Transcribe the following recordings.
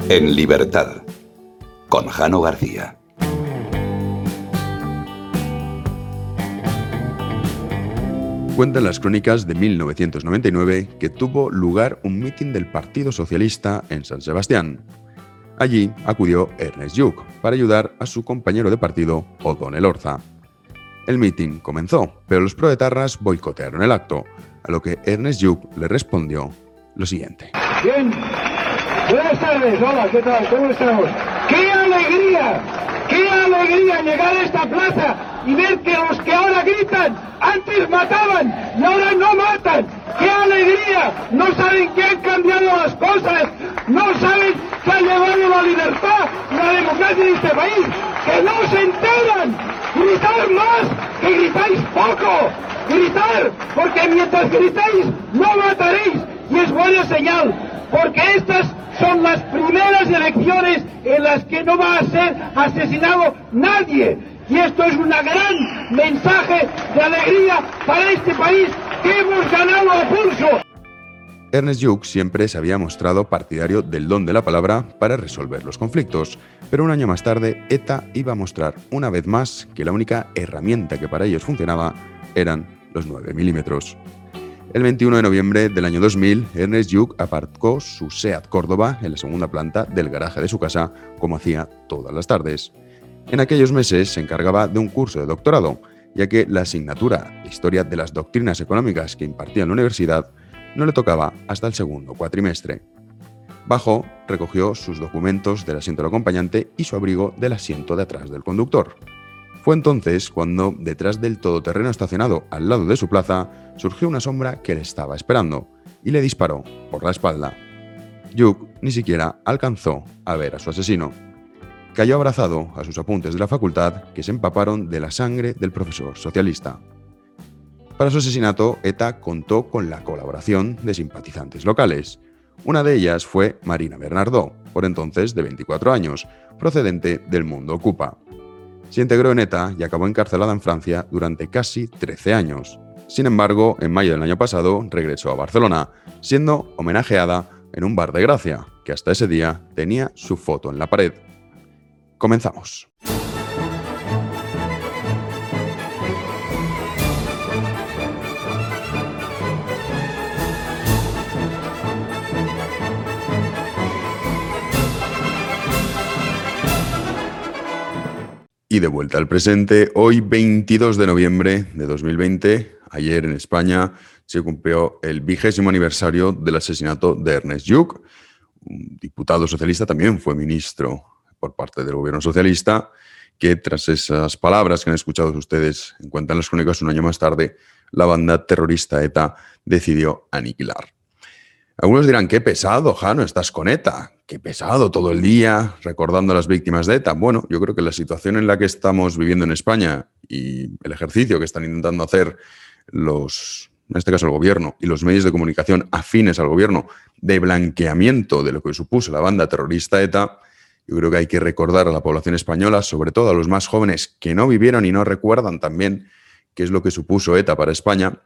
En libertad, con Jano García. Cuentan las crónicas de 1999 que tuvo lugar un mitin del Partido Socialista en San Sebastián. Allí acudió Ernest Lluch para ayudar a su compañero de partido, O'Donnell Orza. El mitin comenzó, pero los proetarras boicotearon el acto, a lo que Ernest Lluch le respondió lo siguiente. Bien, buenas tardes, hola, ¿qué tal? ¿Cómo estamos? ¡Qué alegría! ¡Qué alegría llegar a esta plaza y ver que los que ahora gritan antes mataban y ahora no matan! ¡Qué alegría! No saben que han cambiado las cosas, no saben que ha llegado la libertad y la democracia en este país, que no se enteran. ¡Gritar más! ¡Que gritáis poco! ¡Gritar! Porque mientras gritéis no mataréis y es buena señal, porque estas son las primeras elecciones en las que no va a ser asesinado nadie. Y esto es un gran mensaje de alegría para este país que hemos ganado a pulso. Ernest Lluch siempre se había mostrado partidario del don de la palabra para resolver los conflictos, pero un año más tarde ETA iba a mostrar una vez más que la única herramienta que para ellos funcionaba eran los 9 milímetros. El 21 de noviembre del año 2000, Ernest Lluch aparcó su SEAT Córdoba en la segunda planta del garaje de su casa, como hacía todas las tardes. En aquellos meses se encargaba de un curso de doctorado, ya que la asignatura de Historia de las Doctrinas Económicas que impartía en la universidad no le tocaba hasta el segundo cuatrimestre. Bajó, recogió sus documentos del asiento del acompañante y su abrigo del asiento de atrás del conductor. Fue entonces cuando, detrás del todoterreno estacionado al lado de su plaza, surgió una sombra que le estaba esperando y le disparó por la espalda. Lluch ni siquiera alcanzó a ver a su asesino. Cayó abrazado a sus apuntes de la facultad que se empaparon de la sangre del profesor socialista. Para su asesinato, ETA contó con la colaboración de simpatizantes locales. Una de ellas fue Marina Bernardó, por entonces de 24 años, procedente del Mundo Ocupa. Se integró en ETA y acabó encarcelada en Francia durante casi 13 años. Sin embargo, en mayo del año pasado regresó a Barcelona, siendo homenajeada en un bar de Gracia, que hasta ese día tenía su foto en la pared. Comenzamos. Y de vuelta al presente, hoy 22 de noviembre de 2020, ayer en España se cumplió el 20º aniversario del asesinato de Ernest Lluch. Un diputado socialista, también fue ministro por parte del gobierno socialista, que tras esas palabras que han escuchado ustedes en Cuentan las Crónicas un año más tarde, la banda terrorista ETA decidió aniquilar. Algunos dirán, qué pesado, Jano, estás con ETA. Qué pesado todo el día recordando a las víctimas de ETA. Bueno, yo creo que la situación en la que estamos viviendo en España y el ejercicio que están intentando hacer en este caso el gobierno y los medios de comunicación afines al gobierno de blanqueamiento de lo que supuso la banda terrorista ETA, yo creo que hay que recordar a la población española, sobre todo a los más jóvenes que no vivieron y no recuerdan también qué es lo que supuso ETA para España,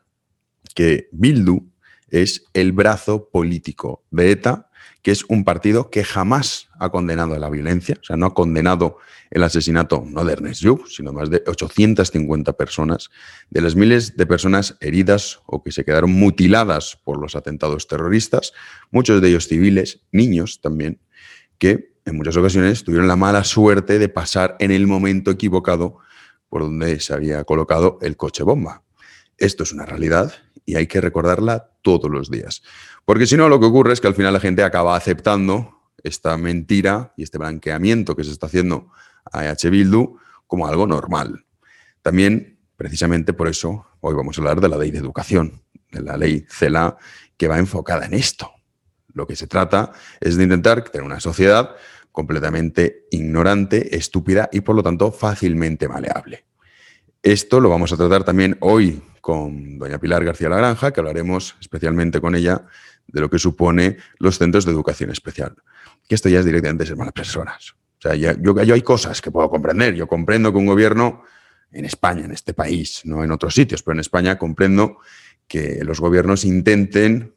que Bildu es el brazo político de ETA, que es un partido que jamás ha condenado la violencia, o sea, no ha condenado el asesinato, no de Ernest Lluch, sino más de 850 personas, de las miles de personas heridas o que se quedaron mutiladas por los atentados terroristas, muchos de ellos civiles, niños también, que en muchas ocasiones tuvieron la mala suerte de pasar en el momento equivocado por donde se había colocado el coche bomba. Esto es una realidad y hay que recordarla todos los días. Porque si no, lo que ocurre es que al final la gente acaba aceptando esta mentira y este blanqueamiento que se está haciendo a EH Bildu como algo normal. También, precisamente por eso, hoy vamos a hablar de la ley de educación, de la ley CELA, que va enfocada en esto. Lo que se trata es de intentar tener una sociedad completamente ignorante, estúpida y, por lo tanto, fácilmente maleable. Esto lo vamos a tratar también hoy con doña Pilar García Lagranja, que hablaremos especialmente con ella de lo que supone los centros de educación especial. Que esto ya es directamente ser malas personas. O sea, yo hay cosas que puedo comprender. Yo comprendo que un gobierno en España, en este país, no en otros sitios, pero en España comprendo que los gobiernos intenten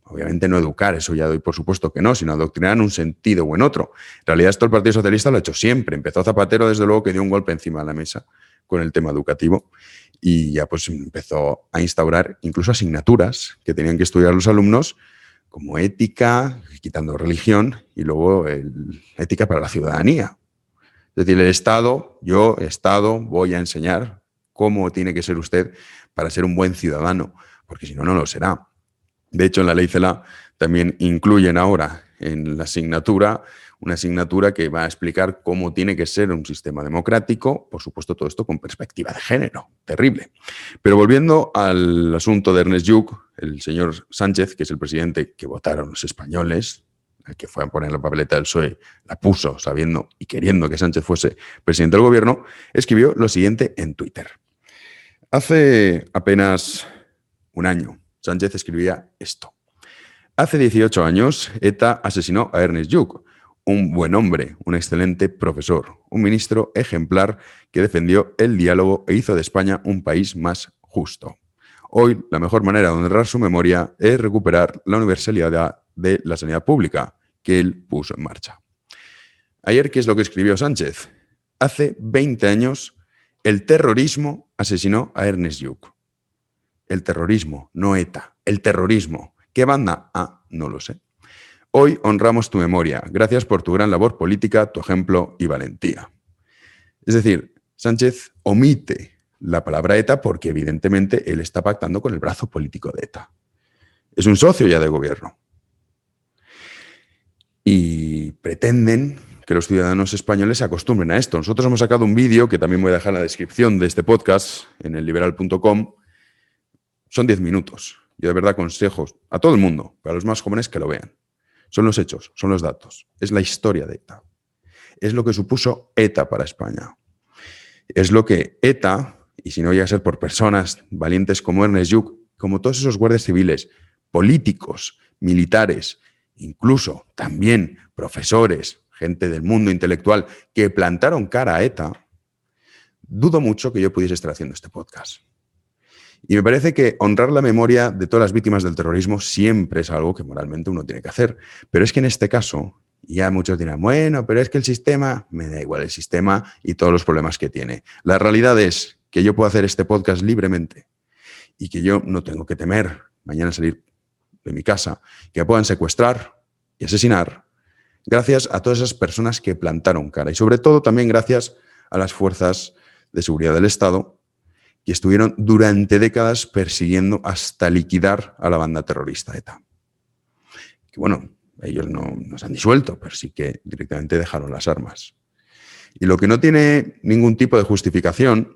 Obviamente no educar, eso ya doy por supuesto que no, sino adoctrinar en un sentido o en otro. En realidad esto el Partido Socialista lo ha hecho siempre. Empezó Zapatero, desde luego, que dio un golpe encima de la mesa con el tema educativo y ya pues empezó a instaurar incluso asignaturas que tenían que estudiar los alumnos, como ética, quitando religión, y luego ética para la ciudadanía. Es decir, el Estado, voy a enseñar cómo tiene que ser usted para ser un buen ciudadano, porque si no, no lo será. De hecho, en la ley CELA también incluyen ahora en la asignatura una asignatura que va a explicar cómo tiene que ser un sistema democrático, por supuesto todo esto con perspectiva de género, terrible. Pero volviendo al asunto de Ernest Lluch, el señor Sánchez, que es el presidente que votaron los españoles, el que fue a poner la papeleta del PSOE, la puso sabiendo y queriendo que Sánchez fuese presidente del gobierno, escribió lo siguiente en Twitter. Hace apenas un año, Sánchez escribía esto. Hace 18 años, ETA asesinó a Ernest Lluch, un buen hombre, un excelente profesor, un ministro ejemplar que defendió el diálogo e hizo de España un país más justo. Hoy, la mejor manera de honrar su memoria es recuperar la universalidad de la sanidad pública que él puso en marcha. Ayer, ¿qué es lo que escribió Sánchez? Hace 20 años, el terrorismo asesinó a Ernest Lluch. El terrorismo, no ETA, el terrorismo. ¿Qué banda? Ah, no lo sé. Hoy honramos tu memoria. Gracias por tu gran labor política, tu ejemplo y valentía. Es decir, Sánchez omite la palabra ETA porque evidentemente él está pactando con el brazo político de ETA. Es un socio ya de gobierno. Y pretenden que los ciudadanos españoles se acostumbren a esto. Nosotros hemos sacado un vídeo que también voy a dejar en la descripción de este podcast en elliberal.com. Son 10 minutos. Yo de verdad aconsejo a todo el mundo, para los más jóvenes, que lo vean. Son los hechos, son los datos. Es la historia de ETA. Es lo que supuso ETA para España. Es lo que ETA, y si no llega a ser por personas valientes como Ernest Lluch, como todos esos guardias civiles, políticos, militares, incluso también profesores, gente del mundo intelectual, que plantaron cara a ETA, dudo mucho que yo pudiese estar haciendo este podcast. Y me parece que honrar la memoria de todas las víctimas del terrorismo siempre es algo que moralmente uno tiene que hacer. Pero es que en este caso, ya muchos dirán, bueno, pero es que el sistema, me da igual el sistema y todos los problemas que tiene. La realidad es que yo puedo hacer este podcast libremente y que yo no tengo que temer mañana salir de mi casa, que me puedan secuestrar y asesinar, gracias a todas esas personas que plantaron cara. Y sobre todo también gracias a las fuerzas de seguridad del Estado, que estuvieron durante décadas persiguiendo hasta liquidar a la banda terrorista ETA. Que bueno, ellos no se han disuelto, pero sí que directamente dejaron las armas. Y lo que no tiene ningún tipo de justificación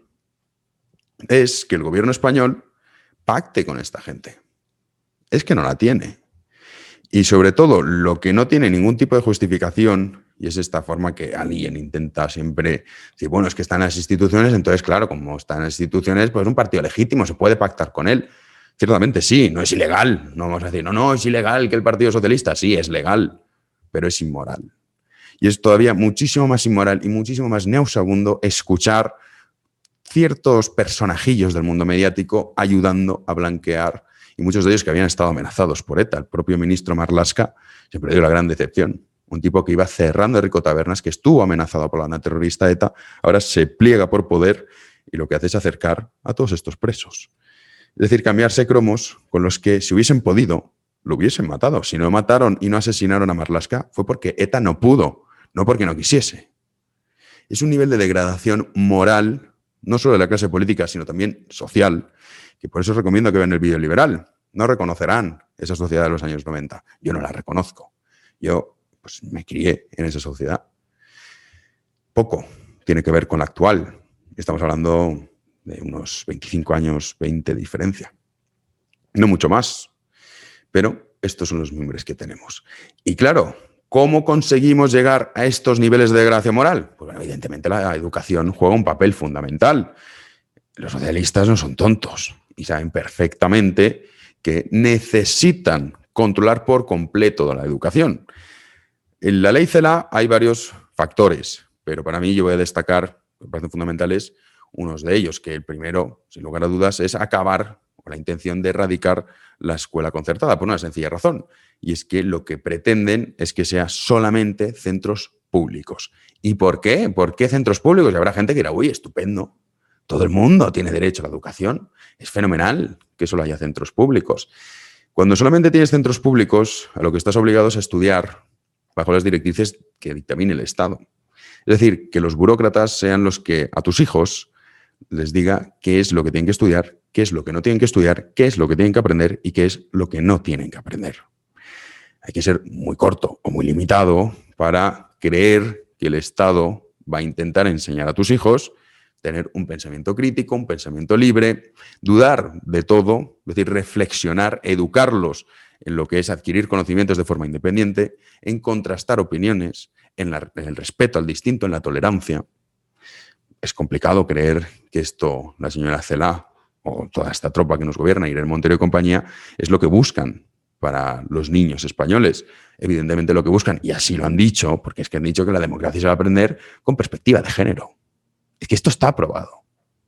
es que el gobierno español pacte con esta gente. Es que no la tiene. Y sobre todo, lo que no tiene ningún tipo de justificación, y es esta forma que alguien intenta siempre decir, bueno, es que están en las instituciones, entonces, claro, como están en las instituciones, pues es un partido legítimo, se puede pactar con él. Ciertamente sí, no es ilegal. No vamos a decir, no, es ilegal que el Partido Socialista. Sí, es legal, pero es inmoral. Y es todavía muchísimo más inmoral y muchísimo más nauseabundo escuchar ciertos personajillos del mundo mediático ayudando a blanquear, y muchos de ellos que habían estado amenazados por ETA. El propio ministro Marlaska siempre dio la gran decepción. Un tipo que iba cerrando Rico Tabernas, que estuvo amenazado por la banda terrorista ETA, ahora se pliega por poder y lo que hace es acercar a todos estos presos. Es decir, cambiarse cromos con los que, si hubiesen podido, lo hubiesen matado. Si no mataron y no asesinaron a Marlaska, fue porque ETA no pudo, no porque no quisiese. Es un nivel de degradación moral, no solo de la clase política, sino también social, que por eso os recomiendo que vean el vídeo liberal. No reconocerán esa sociedad de los años 90. Yo no la reconozco. Yo pues, me crié en esa sociedad. Poco tiene que ver con la actual. Estamos hablando de unos 25 años, 20 de diferencia. No mucho más. Pero estos son los mimbres que tenemos. Y claro, ¿cómo conseguimos llegar a estos niveles de degradación moral? Pues bueno, evidentemente la educación juega un papel fundamental. Los socialistas no son tontos y saben perfectamente que necesitan controlar por completo la educación. En la ley CELA hay varios factores, pero para mí yo voy a destacar, me parecen fundamentales, unos de ellos, que el primero, sin lugar a dudas, es acabar con la intención de erradicar la escuela concertada, por una sencilla razón, y es que lo que pretenden es que sea solamente centros públicos. ¿Y por qué? ¿Por qué centros públicos? Y habrá gente que dirá, uy, estupendo, todo el mundo tiene derecho a la educación, es fenomenal que solo haya centros públicos. Cuando solamente tienes centros públicos, a lo que estás obligado es a estudiar bajo las directrices que dictamine el Estado. Es decir, que los burócratas sean los que a tus hijos les diga qué es lo que tienen que estudiar, qué es lo que no tienen que estudiar, qué es lo que tienen que aprender y qué es lo que no tienen que aprender. Hay que ser muy corto o muy limitado para creer que el Estado va a intentar enseñar a tus hijos tener un pensamiento crítico, un pensamiento libre, dudar de todo, es decir, reflexionar, educarlos en lo que es adquirir conocimientos de forma independiente, en contrastar opiniones, en el respeto al distinto, en la tolerancia. Es complicado creer que esto, la señora Celaá o toda esta tropa que nos gobierna, Irene Montero y compañía, es lo que buscan para los niños españoles. Evidentemente lo que buscan, y así lo han dicho, porque es que han dicho que la democracia se va a aprender con perspectiva de género. Es que esto está aprobado.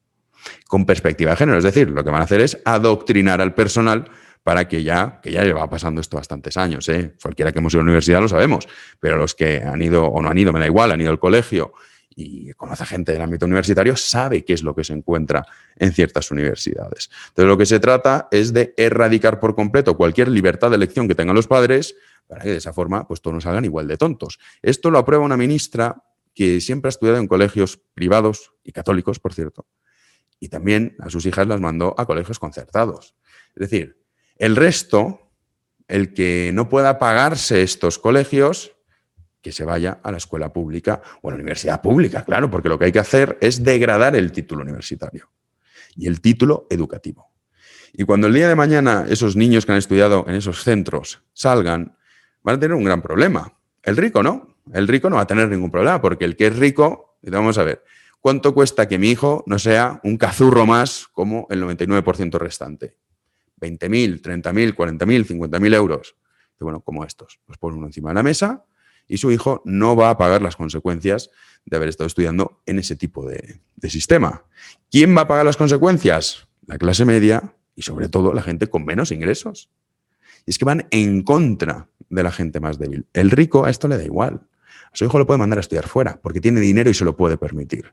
Con perspectiva de género, es decir, lo que van a hacer es adoctrinar al personal para que ya lleva pasando esto bastantes años. Cualquiera que hemos ido a la universidad lo sabemos, pero los que han ido o no han ido, me da igual, han ido al colegio y conoce gente del ámbito universitario, sabe qué es lo que se encuentra en ciertas universidades. Entonces, lo que se trata es de erradicar por completo cualquier libertad de elección que tengan los padres para que de esa forma pues, todos nos salgan igual de tontos. Esto lo aprueba una ministra que siempre ha estudiado en colegios privados y católicos, por cierto, y también a sus hijas las mandó a colegios concertados. Es decir, el resto, el que no pueda pagarse estos colegios, que se vaya a la escuela pública o a la universidad pública, claro, porque lo que hay que hacer es degradar el título universitario y el título educativo. Y cuando el día de mañana esos niños que han estudiado en esos centros salgan, van a tener un gran problema. El rico no. El rico no va a tener ningún problema, porque el que es rico, vamos a ver, ¿cuánto cuesta que mi hijo no sea un cazurro más como el 99% restante? 20.000, 30.000, 40.000, 50.000 euros. Y bueno, como estos. Los pone uno encima de la mesa y su hijo no va a pagar las consecuencias de haber estado estudiando en ese tipo de sistema. ¿Quién va a pagar las consecuencias? La clase media y sobre todo la gente con menos ingresos. Y es que van en contra de la gente más débil. El rico a esto le da igual. A su hijo lo puede mandar a estudiar fuera porque tiene dinero y se lo puede permitir.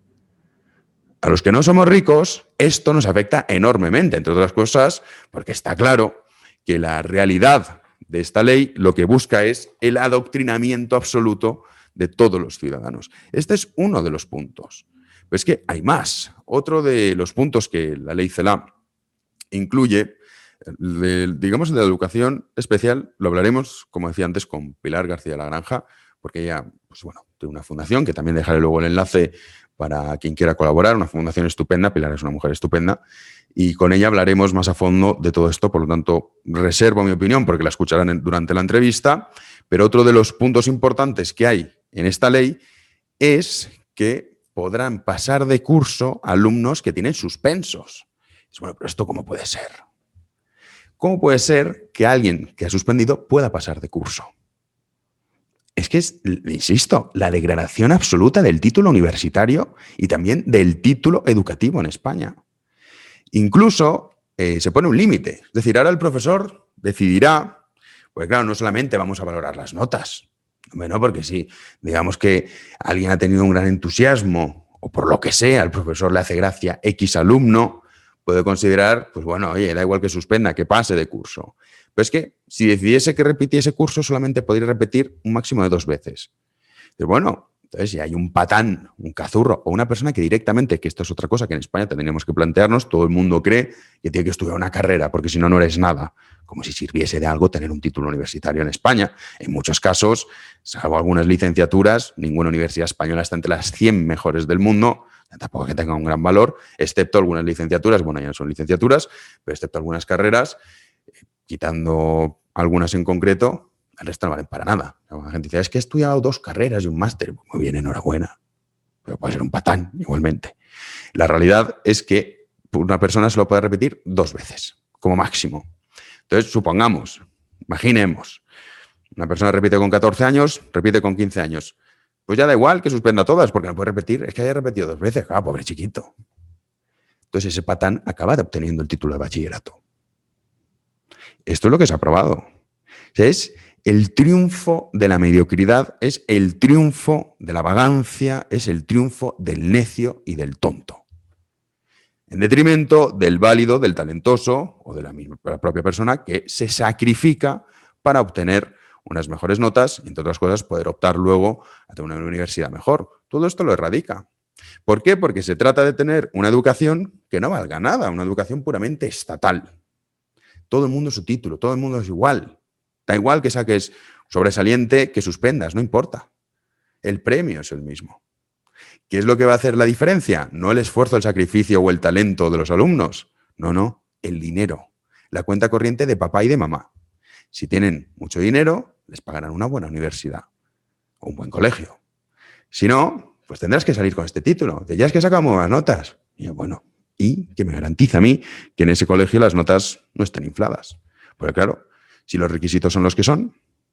A los que no somos ricos, esto nos afecta enormemente, entre otras cosas, porque está claro que la realidad de esta ley lo que busca es el adoctrinamiento absoluto de todos los ciudadanos. Este es uno de los puntos. Pero es que hay más. Otro de los puntos que la ley Celaá incluye, digamos, de la educación especial, lo hablaremos, como decía antes, con Pilar García La Granja, porque ella, pues bueno, tiene una fundación, que también dejaré luego el enlace para quien quiera colaborar, una fundación estupenda. Pilar es una mujer estupenda, y con ella hablaremos más a fondo de todo esto. Por lo tanto, reservo mi opinión porque la escucharán durante la entrevista, pero otro de los puntos importantes que hay en esta ley es que podrán pasar de curso alumnos que tienen suspensos. Bueno, pero ¿esto cómo puede ser? ¿Cómo puede ser que alguien que ha suspendido pueda pasar de curso? Es que es, insisto, la degradación absoluta del título universitario y también del título educativo en España. Incluso se pone un límite. Es decir, ahora el profesor decidirá, pues claro, no solamente vamos a valorar las notas, no, porque si digamos que alguien ha tenido un gran entusiasmo o por lo que sea, al profesor le hace gracia X alumno, puede considerar, pues bueno, oye, da igual que suspenda, que pase de curso. Pero es que si decidiese que repitiese curso, solamente podría repetir un máximo de 2 veces. Pero bueno, entonces si hay un patán, un cazurro o una persona que directamente, que esto es otra cosa que en España tendríamos que plantearnos, todo el mundo cree que tiene que estudiar una carrera, porque si no, no eres nada. Como si sirviese de algo tener un título universitario en España. En muchos casos, salvo algunas licenciaturas, ninguna universidad española está entre las 100 mejores del mundo. Tampoco que tenga un gran valor, excepto algunas licenciaturas, bueno, ya no son licenciaturas, pero excepto algunas carreras, quitando algunas en concreto, el resto no valen para nada. La gente dice, es que he estudiado 2 carreras y un máster. Muy bien, enhorabuena. Pero puede ser un patán, igualmente. La realidad es que una persona se lo puede repetir 2 veces, como máximo. Entonces, supongamos, imaginemos, una persona repite con 14 años, repite con 15 años. Pues ya da igual que suspenda todas, porque no puede repetir. Es que haya repetido 2 veces. Ah, pobre chiquito. Entonces ese patán acaba obteniendo el título de bachillerato. esto es lo que se ha aprobado. O sea, es el triunfo de la mediocridad, es el triunfo de la vagancia, es el triunfo del necio y del tonto. En detrimento del válido, del talentoso o de la propia persona que se sacrifica para obtener unas mejores notas y, entre otras cosas, poder optar luego a tener una universidad mejor. Todo esto lo erradica. ¿Por qué? Porque se trata de tener una educación que no valga nada, una educación puramente estatal. Todo el mundo es su título, todo el mundo es igual. Da igual que saques sobresaliente, que suspendas, no importa. El premio es el mismo. ¿Qué es lo que va a hacer la diferencia? No el esfuerzo, el sacrificio o el talento de los alumnos. No, el dinero. La cuenta corriente de papá y de mamá. Si tienen mucho dinero, les pagarán una buena universidad o un buen colegio. Si no, pues tendrás que salir con este título. De ya es que sacamos buenas notas. Y yo, bueno, ¿y qué me garantiza a mí que en ese colegio las notas no estén infladas? Porque claro, si los requisitos son los que son,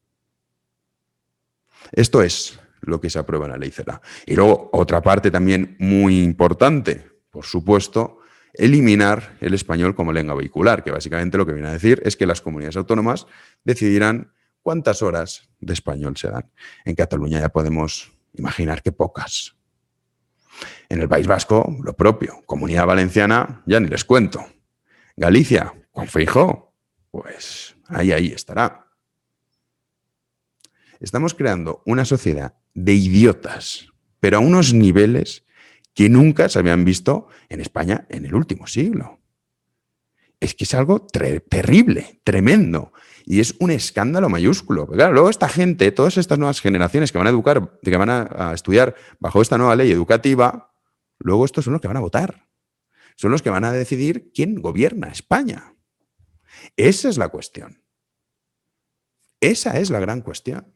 esto es lo que se aprueba en la Ley CELA. Y luego, otra parte también muy importante, por supuesto, eliminar el español como lengua vehicular, que básicamente lo que viene a decir es que las comunidades autónomas decidirán cuántas horas de español se dan. En Cataluña ya podemos imaginar que pocas. En el País Vasco, lo propio. Comunidad Valenciana, ya ni les cuento. Galicia, con Feijóo, pues ahí estará. Estamos creando una sociedad de idiotas, pero a unos niveles que nunca se habían visto en España en el último siglo. Es que es algo terrible, tremendo, y es un escándalo mayúsculo. Pero claro, luego esta gente, todas estas nuevas generaciones que van a educar, que van a estudiar bajo esta nueva ley educativa, luego estos son los que van a votar. Son los que van a decidir quién gobierna España. Esa es la cuestión. Esa es la gran cuestión.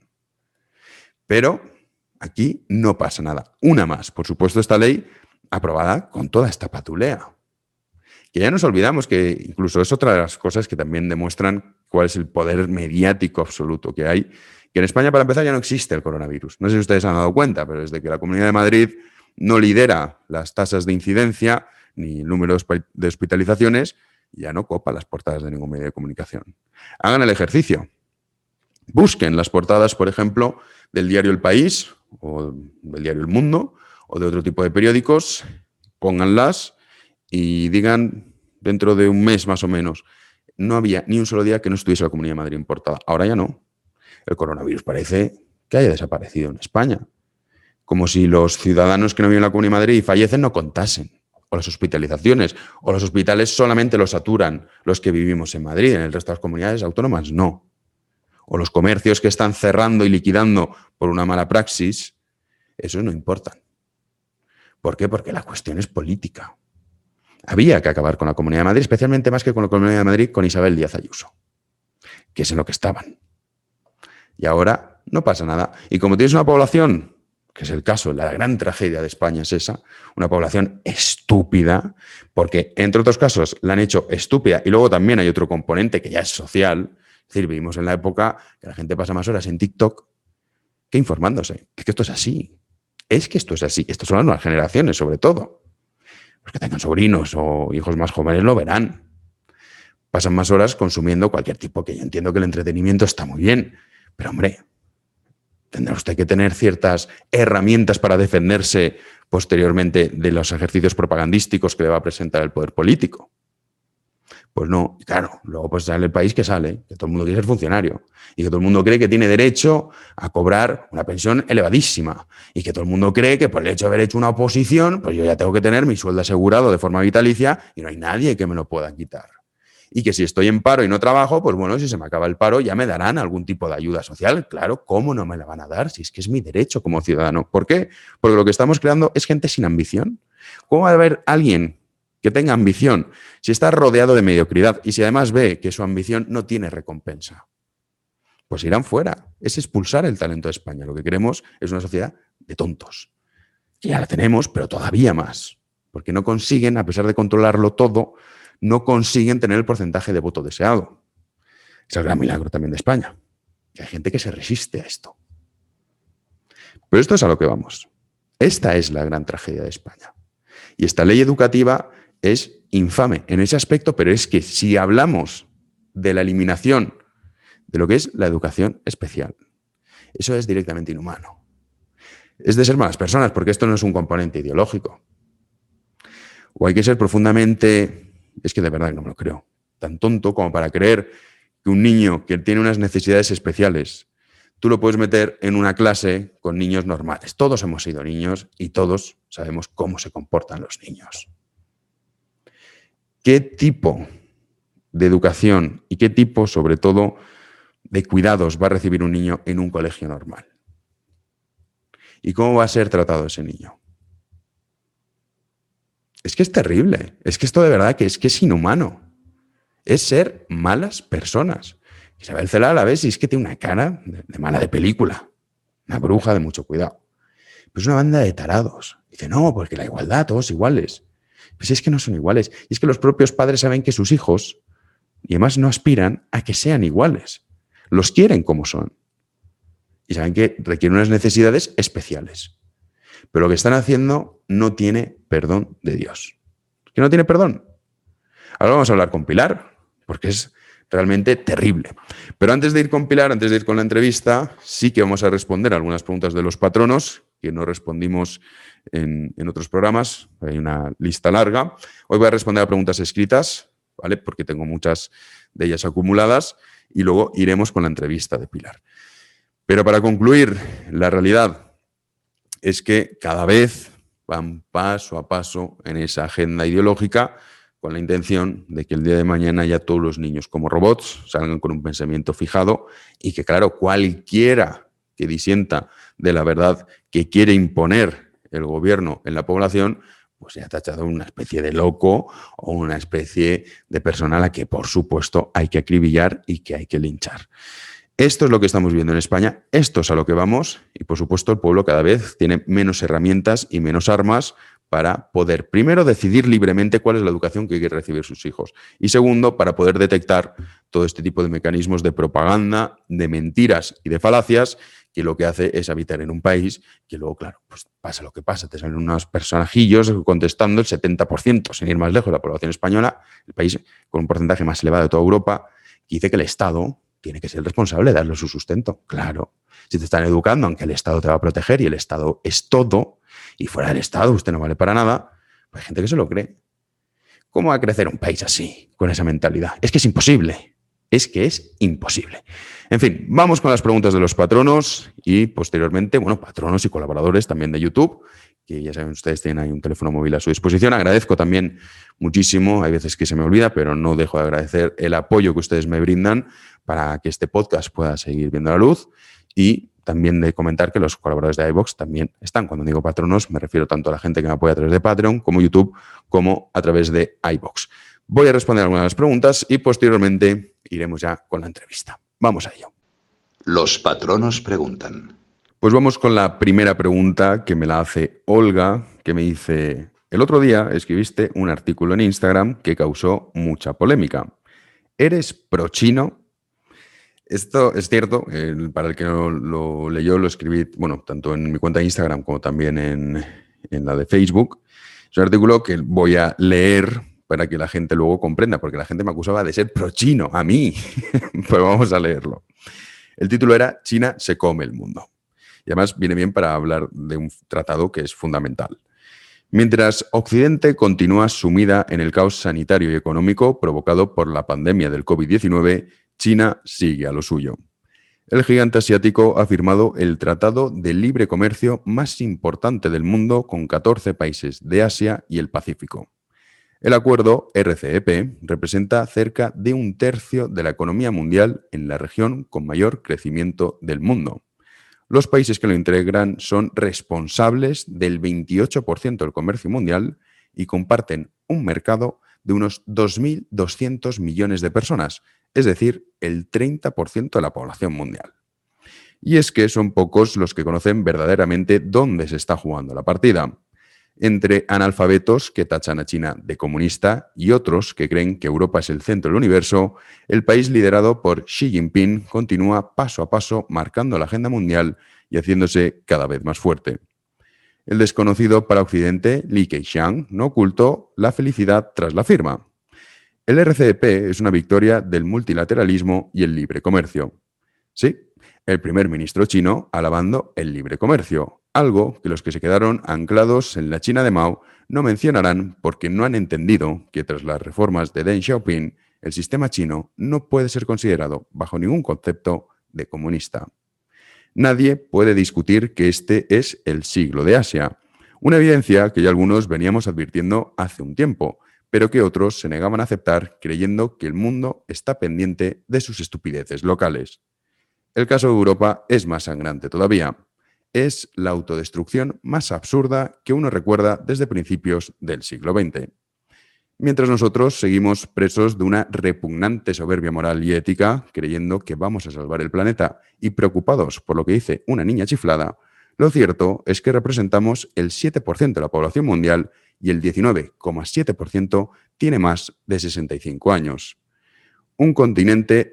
Pero aquí no pasa nada. Una más, por supuesto, esta ley aprobada con toda esta patulea. Que ya nos olvidamos que incluso es otra de las cosas que también demuestran cuál es el poder mediático absoluto que hay. Que en España, para empezar, ya no existe el coronavirus. No sé si ustedes se han dado cuenta, pero desde que la Comunidad de Madrid no lidera las tasas de incidencia ni el número de hospitalizaciones, ya no copa las portadas de ningún medio de comunicación. Hagan el ejercicio. Busquen las portadas, por ejemplo, del diario El País o del diario El Mundo o de otro tipo de periódicos, pónganlas y digan dentro de un mes más o menos, no había ni un solo día que no estuviese la Comunidad de Madrid en portada. Ahora ya no. El coronavirus parece que haya desaparecido en España. Como si los ciudadanos que no viven en la Comunidad de Madrid y fallecen no contasen. O las hospitalizaciones. O los hospitales solamente los saturan los que vivimos en Madrid. En el resto de las comunidades autónomas no. O los comercios que están cerrando y liquidando por una mala praxis, esos no importan. ¿Por qué? Porque la cuestión es política. Había que acabar con la Comunidad de Madrid, especialmente más que con la Comunidad de Madrid, con Isabel Díaz Ayuso, que es en lo que estaban. Y ahora no pasa nada. Y como tienes una población, que es el caso, la gran tragedia de España es esa, una población estúpida, porque, entre otros casos, la han hecho estúpida, y luego también hay otro componente que ya es social. Es decir, vivimos en la época que la gente pasa más horas en TikTok que informándose. Es que esto es así. Es que esto es así. Estas son las nuevas generaciones, sobre todo. Los que tengan sobrinos o hijos más jóvenes lo verán. Pasan más horas consumiendo cualquier tipo, que yo entiendo que el entretenimiento está muy bien. Pero, hombre, tendrá usted que tener ciertas herramientas para defenderse posteriormente de los ejercicios propagandísticos que le va a presentar el poder político. Pues no, claro, luego pues sale el país que sale, que todo el mundo quiere ser funcionario y que todo el mundo cree que tiene derecho a cobrar una pensión elevadísima y que todo el mundo cree que por el hecho de haber hecho una oposición, pues yo ya tengo que tener mi sueldo asegurado de forma vitalicia y no hay nadie que me lo pueda quitar. Y que si estoy en paro y no trabajo, pues bueno, si se me acaba el paro ya me darán algún tipo de ayuda social. Claro, ¿cómo no me la van a dar? Si es que es mi derecho como ciudadano. ¿Por qué? Porque lo que estamos creando es gente sin ambición. ¿Cómo va a haber alguien que tenga ambición si está rodeado de mediocridad y si además ve que su ambición no tiene recompensa? Pues irán fuera. Es expulsar el talento de España. Lo que queremos es una sociedad de tontos. Que ya la tenemos, pero todavía más. Porque no consiguen, a pesar de controlarlo todo, no consiguen tener el porcentaje de voto deseado. Es el gran milagro también de España. Que hay gente que se resiste a esto. Pero esto es a lo que vamos. Esta es la gran tragedia de España. Y esta ley educativa es infame en ese aspecto, pero es que si hablamos de la eliminación de lo que es la educación especial. Eso es directamente inhumano. Es de ser malas personas, porque esto no es un componente ideológico. O hay que ser profundamente, es que de verdad no me lo creo, tan tonto como para creer que un niño que tiene unas necesidades especiales, tú lo puedes meter en una clase con niños normales. Todos hemos sido niños y todos sabemos cómo se comportan los niños. ¿Qué tipo de educación y qué tipo, sobre todo, de cuidados va a recibir un niño en un colegio normal? ¿Y cómo va a ser tratado ese niño? Es que es terrible. Es que esto de verdad que es inhumano. Es ser malas personas. Isabel Cela la ves y es que tiene una cara de mala de película. Una bruja de mucho cuidado. Pero es una banda de tarados. Dice, no, porque la igualdad, todos iguales. Pues es que no son iguales. Y es que los propios padres saben que sus hijos, y además no aspiran a que sean iguales. Los quieren como son. Y saben que requieren unas necesidades especiales. Pero lo que están haciendo no tiene perdón de Dios. ¿Que no tiene perdón? Ahora vamos a hablar con Pilar, porque es realmente terrible. Pero antes de ir con Pilar, antes de ir con la entrevista, sí que vamos a responder a algunas preguntas de los patronos que no respondimos en otros programas. Hay una lista larga. Hoy voy a responder a preguntas escritas, ¿vale? Porque tengo muchas de ellas acumuladas y luego iremos con la entrevista de Pilar. Pero para concluir, la realidad es que cada vez van paso a paso en esa agenda ideológica con la intención de que el día de mañana ya todos los niños como robots salgan con un pensamiento fijado y que, claro, cualquiera que disienta de la verdad que quiere imponer el gobierno en la población, pues se ha tachado una especie de loco o una especie de persona a la que, por supuesto, hay que acribillar y que hay que linchar. Esto es lo que estamos viendo en España, esto es a lo que vamos y, por supuesto, el pueblo cada vez tiene menos herramientas y menos armas para poder, primero, decidir libremente cuál es la educación que quieren recibir sus hijos y, segundo, para poder detectar todo este tipo de mecanismos de propaganda, de mentiras y de falacias que lo que hace es habitar en un país que luego, claro, pues pasa lo que pasa, te salen unos personajillos contestando el 70%, sin ir más lejos, de la población española, el país con un porcentaje más elevado de toda Europa, que dice que el Estado tiene que ser el responsable de darle su sustento. Claro, si te están educando, aunque el Estado te va a proteger y el Estado es todo, y fuera del Estado usted no vale para nada, pues hay gente que se lo cree. ¿Cómo va a crecer un país así, con esa mentalidad? Es que es imposible. Es que es imposible. En fin, vamos con las preguntas de los patronos y posteriormente, bueno, patronos y colaboradores también de YouTube, que ya saben ustedes, tienen ahí un teléfono móvil a su disposición. Agradezco también muchísimo, hay veces que se me olvida, pero no dejo de agradecer el apoyo que ustedes me brindan para que este podcast pueda seguir viendo la luz y también de comentar que los colaboradores de iVoox también están. Cuando digo patronos, me refiero tanto a la gente que me apoya a través de Patreon como YouTube, como a través de iVoox. Voy a responder algunas de las preguntas y posteriormente iremos ya con la entrevista. Vamos a ello. Los patronos preguntan. Pues vamos con la primera pregunta que me la hace Olga, que me dice: el otro día escribiste un artículo en Instagram que causó mucha polémica. ¿Eres pro-chino? Esto es cierto, para el que no lo leyó, lo escribí, bueno, tanto en mi cuenta de Instagram como también en la de Facebook. Es un artículo que voy a leer para que la gente luego comprenda, porque la gente me acusaba de ser pro-chino, a mí. Pues vamos a leerlo. El título era China se come el mundo. Y además viene bien para hablar de un tratado que es fundamental. Mientras Occidente continúa sumida en el caos sanitario y económico provocado por la pandemia del COVID-19, China sigue a lo suyo. El gigante asiático ha firmado el Tratado de Libre Comercio más importante del mundo con 14 países de Asia y el Pacífico. El acuerdo RCEP representa cerca de un tercio de la economía mundial en la región con mayor crecimiento del mundo. Los países que lo integran son responsables del 28% del comercio mundial y comparten un mercado de unos 2.200 millones de personas, es decir, el 30% de la población mundial. Y es que son pocos los que conocen verdaderamente dónde se está jugando la partida. Entre analfabetos que tachan a China de comunista y otros que creen que Europa es el centro del universo, el país liderado por Xi Jinping continúa paso a paso marcando la agenda mundial y haciéndose cada vez más fuerte. El desconocido para Occidente, Li Keqiang, no ocultó la felicidad tras la firma. El RCEP es una victoria del multilateralismo y el libre comercio. Sí, el primer ministro chino alabando el libre comercio, algo que los que se quedaron anclados en la China de Mao no mencionarán porque no han entendido que tras las reformas de Deng Xiaoping, el sistema chino no puede ser considerado bajo ningún concepto de comunista. Nadie puede discutir que este es el siglo de Asia, una evidencia que ya algunos veníamos advirtiendo hace un tiempo, pero que otros se negaban a aceptar creyendo que el mundo está pendiente de sus estupideces locales. El caso de Europa es más sangrante todavía. Es la autodestrucción más absurda que uno recuerda desde principios del siglo XX. Mientras nosotros seguimos presos de una repugnante soberbia moral y ética, creyendo que vamos a salvar el planeta y preocupados por lo que dice una niña chiflada, lo cierto es que representamos el 7% de la población mundial y el 19,7% tiene más de 65 años. Un continente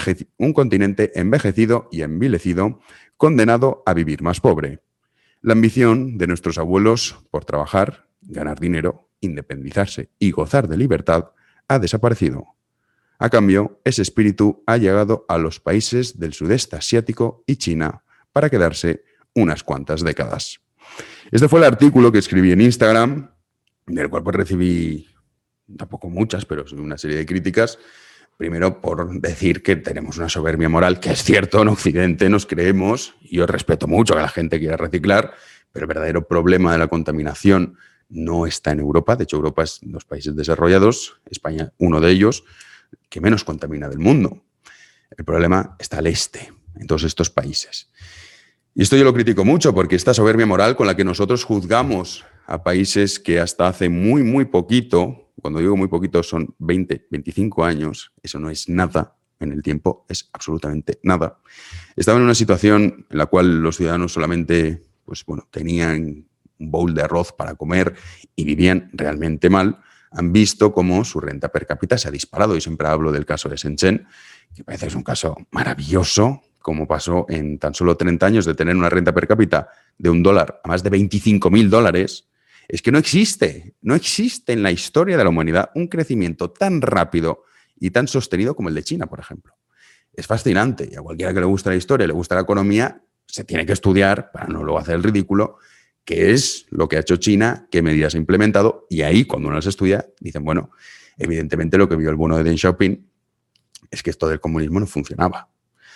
envejecido y envilecido, condenado a vivir más pobre. La ambición de nuestros abuelos por trabajar, ganar dinero, independizarse y gozar de libertad ha desaparecido. A cambio, ese espíritu ha llegado a los países del sudeste asiático y China para quedarse unas cuantas décadas. Este fue el artículo que escribí en Instagram, del cual pues recibí, tampoco muchas, pero una serie de críticas. Primero, por decir que tenemos una soberbia moral, que es cierto, en Occidente nos creemos, y yo respeto mucho que la gente quiera reciclar, pero el verdadero problema de la contaminación no está en Europa. De hecho, Europa es los países desarrollados, España uno de ellos, que menos contamina del mundo. El problema está al este, en todos estos países. Y esto yo lo critico mucho porque esta soberbia moral con la que nosotros juzgamos a países que hasta hace muy, muy poquito, cuando digo muy poquito son 20, 25 años, eso no es nada en el tiempo, es absolutamente nada. Estaban en una situación en la cual los ciudadanos solamente tenían un bowl de arroz para comer y vivían realmente mal. Han visto cómo su renta per cápita se ha disparado, y siempre hablo del caso de Shenzhen, que parece que es un caso maravilloso, como pasó en tan solo 30 años de tener una renta per cápita de $1 a más de $25.000, es que no existe en la historia de la humanidad un crecimiento tan rápido y tan sostenido como el de China, por ejemplo. Es fascinante, y a cualquiera que le guste la historia, le gusta la economía, se tiene que estudiar, para no luego hacer el ridículo, qué es lo que ha hecho China, qué medidas ha implementado, y ahí, cuando uno las estudia, dicen, bueno, evidentemente lo que vio el bono de Deng Xiaoping es que esto del comunismo no funcionaba.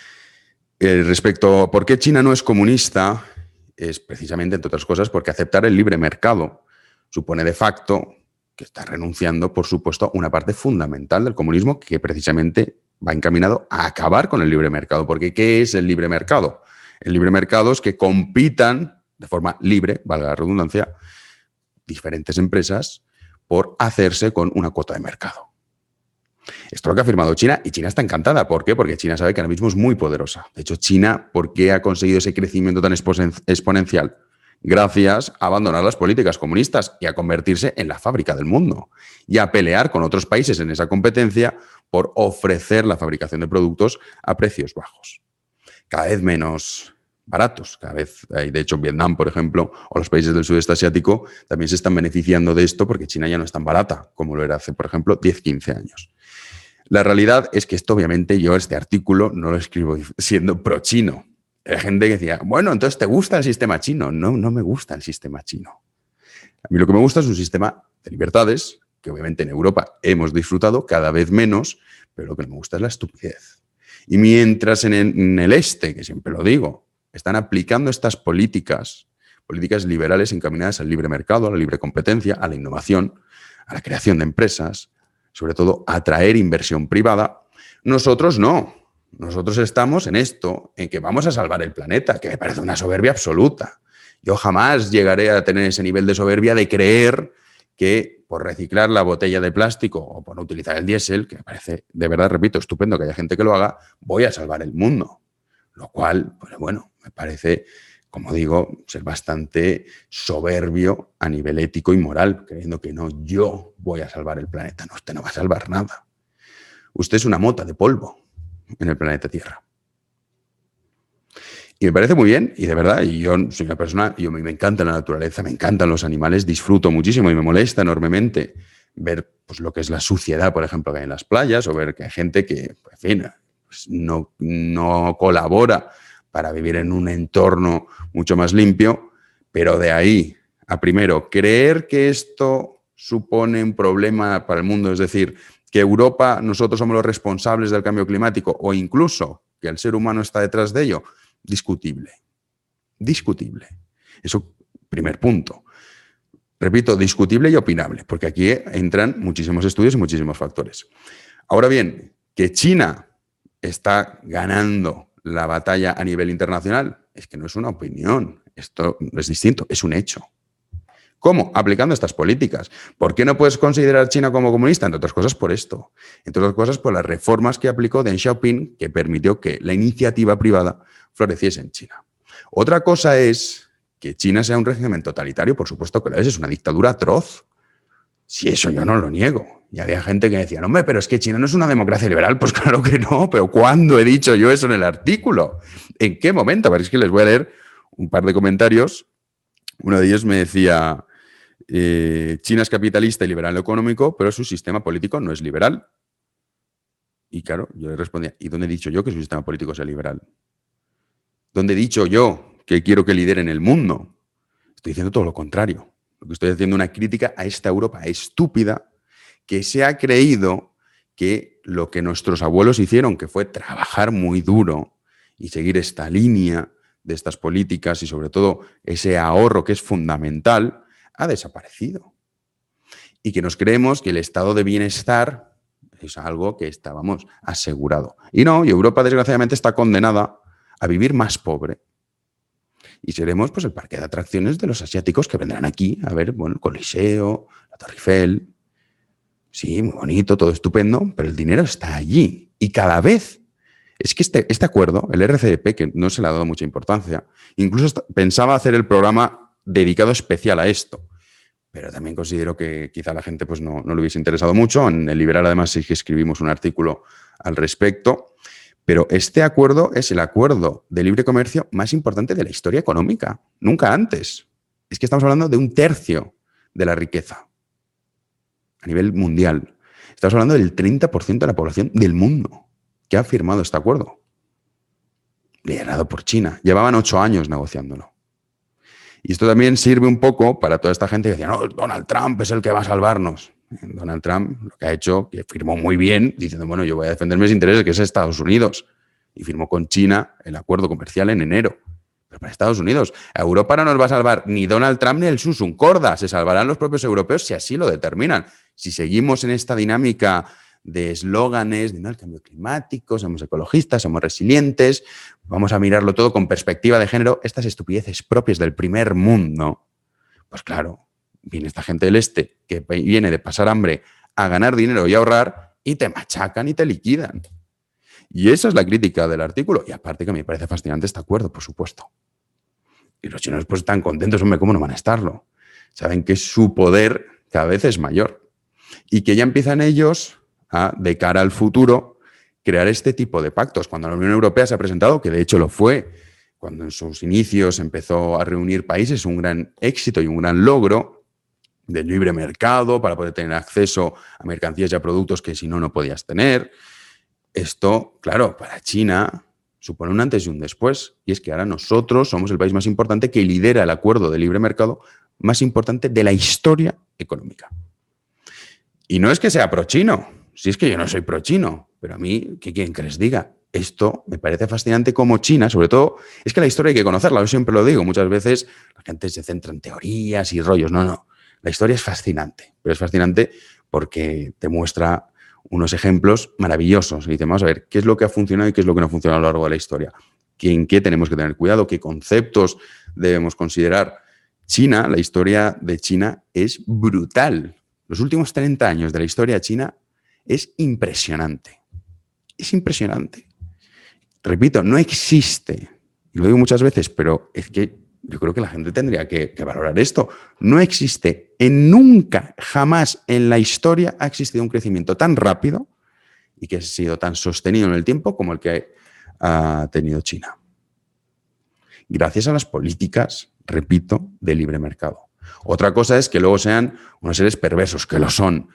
Respecto a por qué China no es comunista, es precisamente, entre otras cosas, porque aceptar el libre mercado supone de facto que está renunciando, por supuesto, a una parte fundamental del comunismo que precisamente va encaminado a acabar con el libre mercado. Porque ¿qué es el libre mercado? El libre mercado es que compitan de forma libre, valga la redundancia, diferentes empresas por hacerse con una cuota de mercado. Esto es lo que ha afirmado China, y China está encantada. ¿Por qué? Porque China sabe que ahora mismo es muy poderosa. De hecho, China, ¿por qué ha conseguido ese crecimiento tan exponencial? Gracias a abandonar las políticas comunistas y a convertirse en la fábrica del mundo y a pelear con otros países en esa competencia por ofrecer la fabricación de productos a precios bajos. Cada vez menos baratos. Cada vez, de hecho, Vietnam, por ejemplo, o los países del sudeste asiático también se están beneficiando de esto porque China ya no es tan barata como lo era hace, por ejemplo, 10, 15 años. La realidad es que esto, obviamente, yo este artículo no lo escribo siendo pro-chino. Hay gente que decía, bueno, entonces ¿te gusta el sistema chino? No, no me gusta el sistema chino. A mí lo que me gusta es un sistema de libertades, que obviamente en Europa hemos disfrutado cada vez menos, pero lo que no me gusta es la estupidez. Y mientras en el este, que siempre lo digo, están aplicando estas políticas liberales encaminadas al libre mercado, a la libre competencia, a la innovación, a la creación de empresas, sobre todo a atraer inversión privada, nosotros no. Nosotros estamos en esto, en que vamos a salvar el planeta, que me parece una soberbia absoluta. Yo jamás llegaré a tener ese nivel de soberbia de creer que por reciclar la botella de plástico o por no utilizar el diésel, que me parece, de verdad, repito, estupendo que haya gente que lo haga, voy a salvar el mundo. Lo cual, pues bueno, me parece, como digo, ser bastante soberbio a nivel ético y moral, creyendo que no, yo voy a salvar el planeta. No, usted no va a salvar nada. Usted es una mota de polvo en el planeta Tierra. Y me parece muy bien, y de verdad, y yo soy una persona, me encanta la naturaleza, me encantan los animales, disfruto muchísimo y me molesta enormemente ver pues, lo que es la suciedad, por ejemplo, que hay en las playas, o ver que hay gente que, en fin, pues, no colabora para vivir en un entorno mucho más limpio, pero de ahí a primero creer que esto supone un problema para el mundo, es decir, que Europa, nosotros somos los responsables del cambio climático o incluso que el ser humano está detrás de ello, discutible. Discutible. Eso, primer punto. Repito, discutible y opinable, porque aquí entran muchísimos estudios y muchísimos factores. Ahora bien, que China está ganando la batalla a nivel internacional, es que no es una opinión, esto es distinto, es un hecho. ¿Cómo? Aplicando estas políticas. ¿Por qué no puedes considerar a China como comunista? Entre otras cosas por esto. Entre otras cosas por las reformas que aplicó Deng Xiaoping, que permitió que la iniciativa privada floreciese en China. Otra cosa es que China sea un régimen totalitario, por supuesto que lo es una dictadura atroz. Si eso yo no lo niego. Y había gente que decía, no, hombre, pero es que China no es una democracia liberal. Pues claro que no, pero ¿cuándo he dicho yo eso en el artículo? ¿En qué momento? A ver, es que les voy a leer un par de comentarios. Uno de ellos me decía, China es capitalista y liberal económico, pero su sistema político no es liberal. Y claro, yo le respondía, ¿y dónde he dicho yo que su sistema político sea liberal? ¿Dónde he dicho yo que quiero que lideren el mundo? Estoy diciendo todo lo contrario. Lo que estoy haciendo es una crítica a esta Europa estúpida que se ha creído que lo que nuestros abuelos hicieron, que fue trabajar muy duro y seguir esta línea de estas políticas y sobre todo ese ahorro que es fundamental, ha desaparecido. Y que nos creemos que el estado de bienestar es algo que estábamos asegurado. Y no, y Europa desgraciadamente está condenada a vivir más pobre. Y seremos pues el parque de atracciones de los asiáticos que vendrán aquí a ver, bueno, el Coliseo, la Torre Eiffel. Sí, muy bonito, todo estupendo, pero el dinero está allí. Y cada vez, es que este acuerdo, el RCEP, que no se le ha dado mucha importancia, incluso pensaba hacer el programa dedicado especial a esto. Pero también considero que quizá a la gente pues, no le hubiese interesado mucho. En el Liberal, además, sí que escribimos un artículo al respecto. Pero este acuerdo es el acuerdo de libre comercio más importante de la historia económica. Nunca antes. Es que estamos hablando de 1/3 de la riqueza a nivel mundial. Estamos hablando del 30% de la población del mundo que ha firmado este acuerdo. Liderado por China. Llevaban 8 años negociándolo. Y esto también sirve un poco para toda esta gente que decía, no, Donald Trump es el que va a salvarnos. Donald Trump lo que ha hecho, que firmó muy bien, diciendo, bueno, yo voy a defender mis intereses, que es Estados Unidos. Y firmó con China el acuerdo comercial en enero. Pero para Estados Unidos, a Europa no nos va a salvar ni Donald Trump ni el Susun Corda. Se salvarán los propios europeos si así lo determinan. Si seguimos en esta dinámica de eslóganes, de no, el cambio climático, somos ecologistas, somos resilientes, vamos a mirarlo todo con perspectiva de género, estas estupideces propias del primer mundo, pues claro, viene esta gente del este que viene de pasar hambre a ganar dinero y ahorrar y te machacan y te liquidan. Y esa es la crítica del artículo. Y aparte que me parece fascinante este acuerdo, por supuesto. Y los chinos pues están contentos, hombre, ¿cómo no van a estarlo? Saben que su poder cada vez es mayor y que ya empiezan ellos a, de cara al futuro, crear este tipo de pactos. Cuando la Unión Europea se ha presentado, que de hecho lo fue, cuando en sus inicios empezó a reunir países, un gran éxito y un gran logro del libre mercado para poder tener acceso a mercancías y a productos que si no, no podías tener. Esto, claro, para China supone un antes y un después. Y es que ahora nosotros somos el país más importante que lidera el acuerdo de libre mercado más importante de la historia económica. Y no es que sea pro-chino, si es que yo no soy pro-chino, pero a mí, ¿qué quieren que les diga? Esto me parece fascinante como China, sobre todo, es que la historia hay que conocerla, yo siempre lo digo, muchas veces la gente se centra en teorías y rollos, no, la historia es fascinante, pero es fascinante porque te muestra unos ejemplos maravillosos y dice, vamos a ver, ¿qué es lo que ha funcionado y qué es lo que no ha funcionado a lo largo de la historia? ¿En qué tenemos que tener cuidado? ¿Qué conceptos debemos considerar? China, la historia de China es brutal. Los últimos 30 años de la historia china es impresionante. Es impresionante. Repito, no existe, y lo digo muchas veces, pero es que yo creo que la gente tendría que valorar esto. No existe, nunca, jamás en la historia ha existido un crecimiento tan rápido y que ha sido tan sostenido en el tiempo como el que ha tenido China. Gracias a las políticas, repito, de libre mercado. Otra cosa es que luego sean unos seres perversos, que lo son,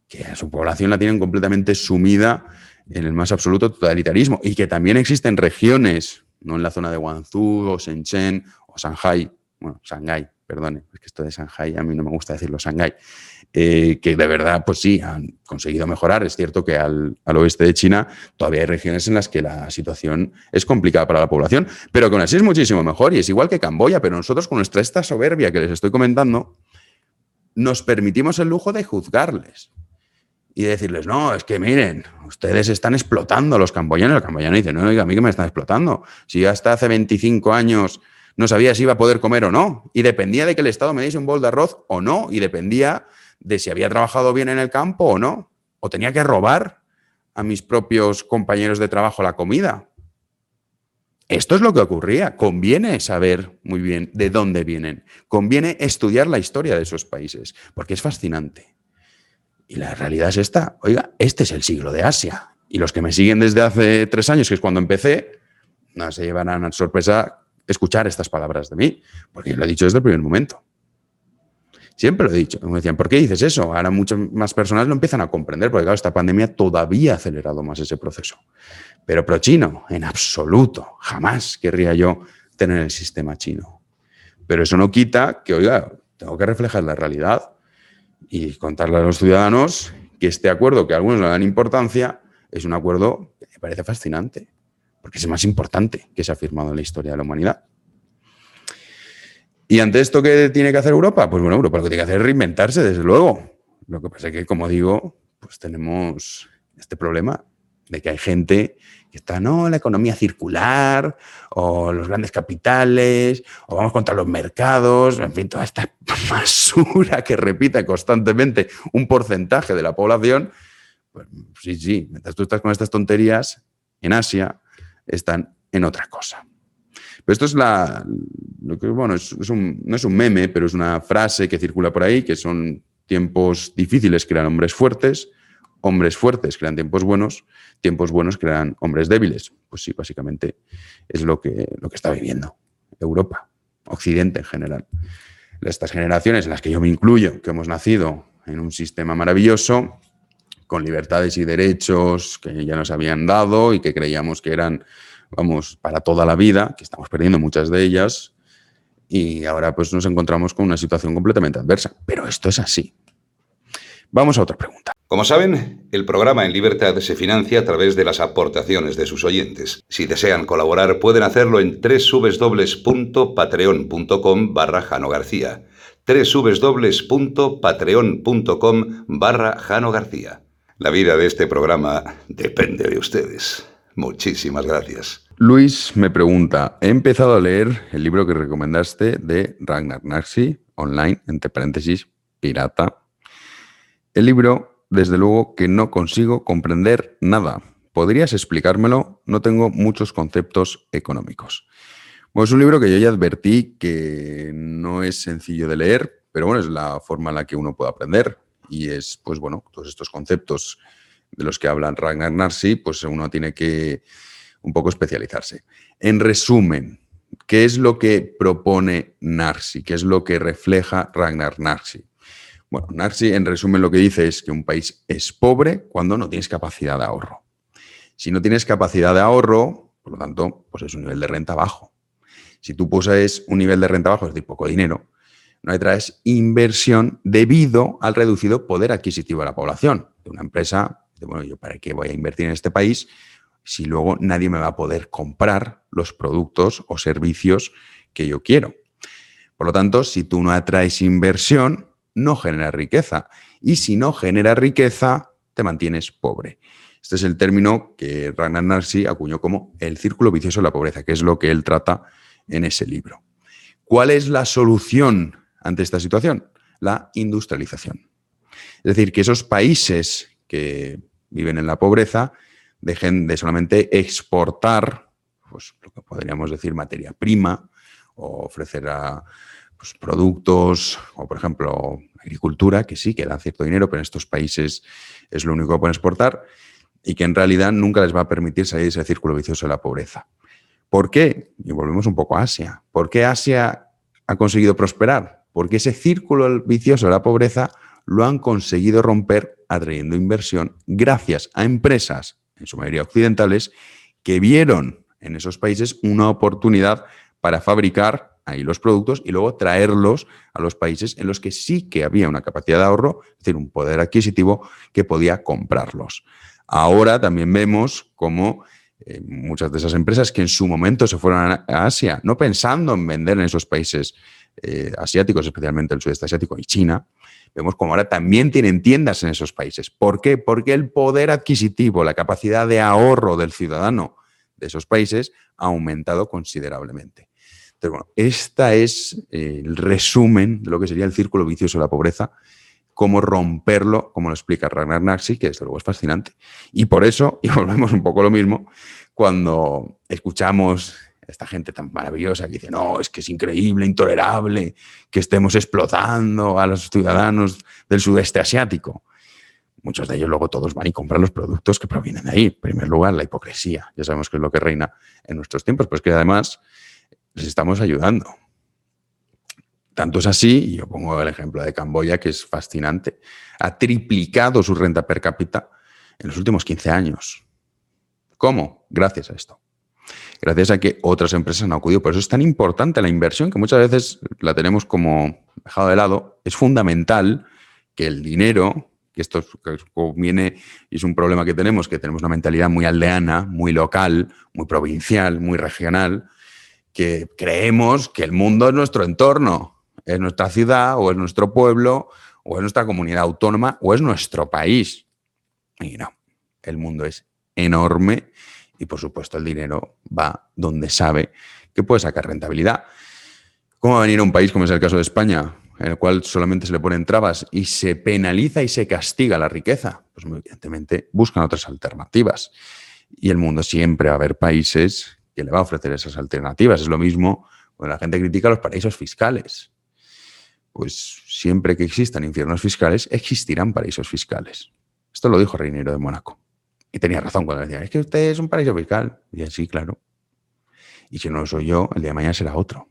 que a su población la tienen completamente sumida en el más absoluto totalitarismo y que también existen regiones, no en la zona de Guangzhou o Shenzhen o Shanghái, perdone, es que esto de Shanghái a mí no me gusta decirlo, Shanghái, que de verdad, pues sí, han conseguido mejorar. Es cierto que al oeste de China todavía hay regiones en las que la situación es complicada para la población, pero que aún así es muchísimo mejor y es igual que Camboya, pero nosotros con esta soberbia que les estoy comentando, nos permitimos el lujo de juzgarles y de decirles, no, es que miren, ustedes están explotando a los camboyanos. El camboyano dice, no, oiga, a mí que me están explotando. Si yo hasta hace 25 años no sabía si iba a poder comer o no, y dependía de que el Estado me diese un bol de arroz o no, y dependía de si había trabajado bien en el campo o no, o tenía que robar a mis propios compañeros de trabajo la comida. Esto es lo que ocurría. Conviene saber muy bien de dónde vienen. Conviene estudiar la historia de esos países, porque es fascinante. Y la realidad es esta. Oiga, este es el siglo de Asia. Y los que me siguen desde hace 3 años, que es cuando empecé, no se llevarán a sorpresa escuchar estas palabras de mí, porque yo lo he dicho desde el primer momento. Siempre lo he dicho. Me decían, ¿por qué dices eso? Ahora muchas más personas lo empiezan a comprender, porque claro, esta pandemia todavía ha acelerado más ese proceso. Pero pro-chino, en absoluto, jamás querría yo tener el sistema chino. Pero eso no quita que, oiga, tengo que reflejar la realidad y contarle a los ciudadanos que este acuerdo, que a algunos le dan importancia, es un acuerdo que me parece fascinante, porque es el más importante que se ha firmado en la historia de la humanidad. ¿Y ante esto qué tiene que hacer Europa? Pues bueno, Europa lo que tiene que hacer es reinventarse, desde luego. Lo que pasa es que, como digo, pues tenemos este problema de que hay gente que está, no, la economía circular, o los grandes capitales, o vamos contra los mercados, en fin, toda esta basura que repite constantemente un porcentaje de la población. Pues sí, mientras tú estás con estas tonterías, en Asia están en otra cosa. Pero esto es lo que, bueno, no es un meme, pero es una frase que circula por ahí, que son tiempos difíciles crean hombres fuertes crean tiempos buenos crean hombres débiles. Pues sí, básicamente es lo que está viviendo Europa, Occidente en general. Estas generaciones en las que yo me incluyo, que hemos nacido en un sistema maravilloso, con libertades y derechos que ya nos habían dado y que creíamos que eran, vamos, para toda la vida, que estamos perdiendo muchas de ellas, y ahora pues nos encontramos con una situación completamente adversa. Pero esto es así. Vamos a otra pregunta. Como saben, el programa En Libertad se financia a través de las aportaciones de sus oyentes. Si desean colaborar, pueden hacerlo en www.patreon.com/Jano García. www.patreon.com/Jano García. La vida de este programa depende de ustedes. Muchísimas gracias. Luis me pregunta, he empezado a leer el libro que recomendaste de Ragnar Narsi, online, entre paréntesis, pirata. El libro, desde luego, que no consigo comprender nada. ¿Podrías explicármelo? No tengo muchos conceptos económicos. Bueno, es un libro que yo ya advertí que no es sencillo de leer, pero bueno, es la forma en la que uno puede aprender. Y es, pues bueno, todos estos conceptos de los que habla Ragnar Narsi, pues uno tiene que un poco especializarse. En resumen, ¿qué es lo que propone Narsi? ¿Qué es lo que refleja Ragnar Narsi? Bueno, Narsi, en resumen, lo que dice es que un país es pobre cuando no tienes capacidad de ahorro. Si no tienes capacidad de ahorro, por lo tanto, pues es un nivel de renta bajo. Si tú posees un nivel de renta bajo, es decir, poco dinero, no atraes inversión debido al reducido poder adquisitivo de la población. De una empresa, bueno, ¿yo para qué voy a invertir en este país si luego nadie me va a poder comprar los productos o servicios que yo quiero? Por lo tanto, si tú no atraes inversión, no genera riqueza. Y si no genera riqueza, te mantienes pobre. Este es el término que Ragnar Narsi acuñó como el círculo vicioso de la pobreza, que es lo que él trata en ese libro. ¿Cuál es la solución ante esta situación? La industrialización. Es decir, que esos países que viven en la pobreza dejen de solamente exportar, pues, lo que podríamos decir materia prima, o ofrecer pues, productos, o por ejemplo agricultura, que sí, que da cierto dinero, pero en estos países es lo único que pueden exportar, y que en realidad nunca les va a permitir salir de ese círculo vicioso de la pobreza. ¿Por qué? Y volvemos un poco a Asia. ¿Por qué Asia ha conseguido prosperar? Porque ese círculo vicioso de la pobreza lo han conseguido romper atrayendo inversión gracias a empresas, en su mayoría occidentales, que vieron en esos países una oportunidad para fabricar ahí los productos y luego traerlos a los países en los que sí que había una capacidad de ahorro, es decir, un poder adquisitivo que podía comprarlos. Ahora también vemos cómo muchas de esas empresas que en su momento se fueron a Asia, no pensando en vender en esos países asiáticos, especialmente el sudeste asiático y China, vemos como ahora también tienen tiendas en esos países. ¿Por qué? Porque el poder adquisitivo, la capacidad de ahorro del ciudadano de esos países ha aumentado considerablemente. Entonces, bueno, este es el resumen de lo que sería el círculo vicioso de la pobreza, cómo romperlo, como lo explica Ragnar Narsi, que desde luego es fascinante. Y por eso, y volvemos un poco a lo mismo, cuando escuchamos a esta gente tan maravillosa que dice, no, es que es increíble, intolerable que estemos explotando a los ciudadanos del sudeste asiático. Muchos de ellos luego todos van y compran los productos que provienen de ahí. En primer lugar, la hipocresía. Ya sabemos que es lo que reina en nuestros tiempos, pero es que además les estamos ayudando. Tanto es así, y yo pongo el ejemplo de Camboya, que es fascinante, ha triplicado su renta per cápita en los últimos 15 años. ¿Cómo? Gracias a esto. Gracias a que otras empresas han acudido. Por eso es tan importante la inversión, que muchas veces la tenemos como dejado de lado. Es fundamental que el dinero, que esto viene y es un problema que tenemos una mentalidad muy aldeana, muy local, muy provincial, muy regional, que creemos que el mundo es nuestro entorno, es nuestra ciudad, o es nuestro pueblo, o es nuestra comunidad autónoma, o es nuestro país. Y no, el mundo es enorme y, por supuesto, el dinero va donde sabe que puede sacar rentabilidad. ¿Cómo va a venir a un país como es el caso de España, en el cual solamente se le ponen trabas y se penaliza y se castiga la riqueza? Pues muy evidentemente buscan otras alternativas. Y el mundo siempre va a haber países que le va a ofrecer esas alternativas. Es lo mismo cuando la gente critica los paraísos fiscales. Pues siempre que existan infiernos fiscales, existirán paraísos fiscales. Esto lo dijo Reinero de Mónaco. Y tenía razón cuando decía, es que usted es un paraíso fiscal. Y decía, sí, claro. Y si no lo soy yo, el día de mañana será otro.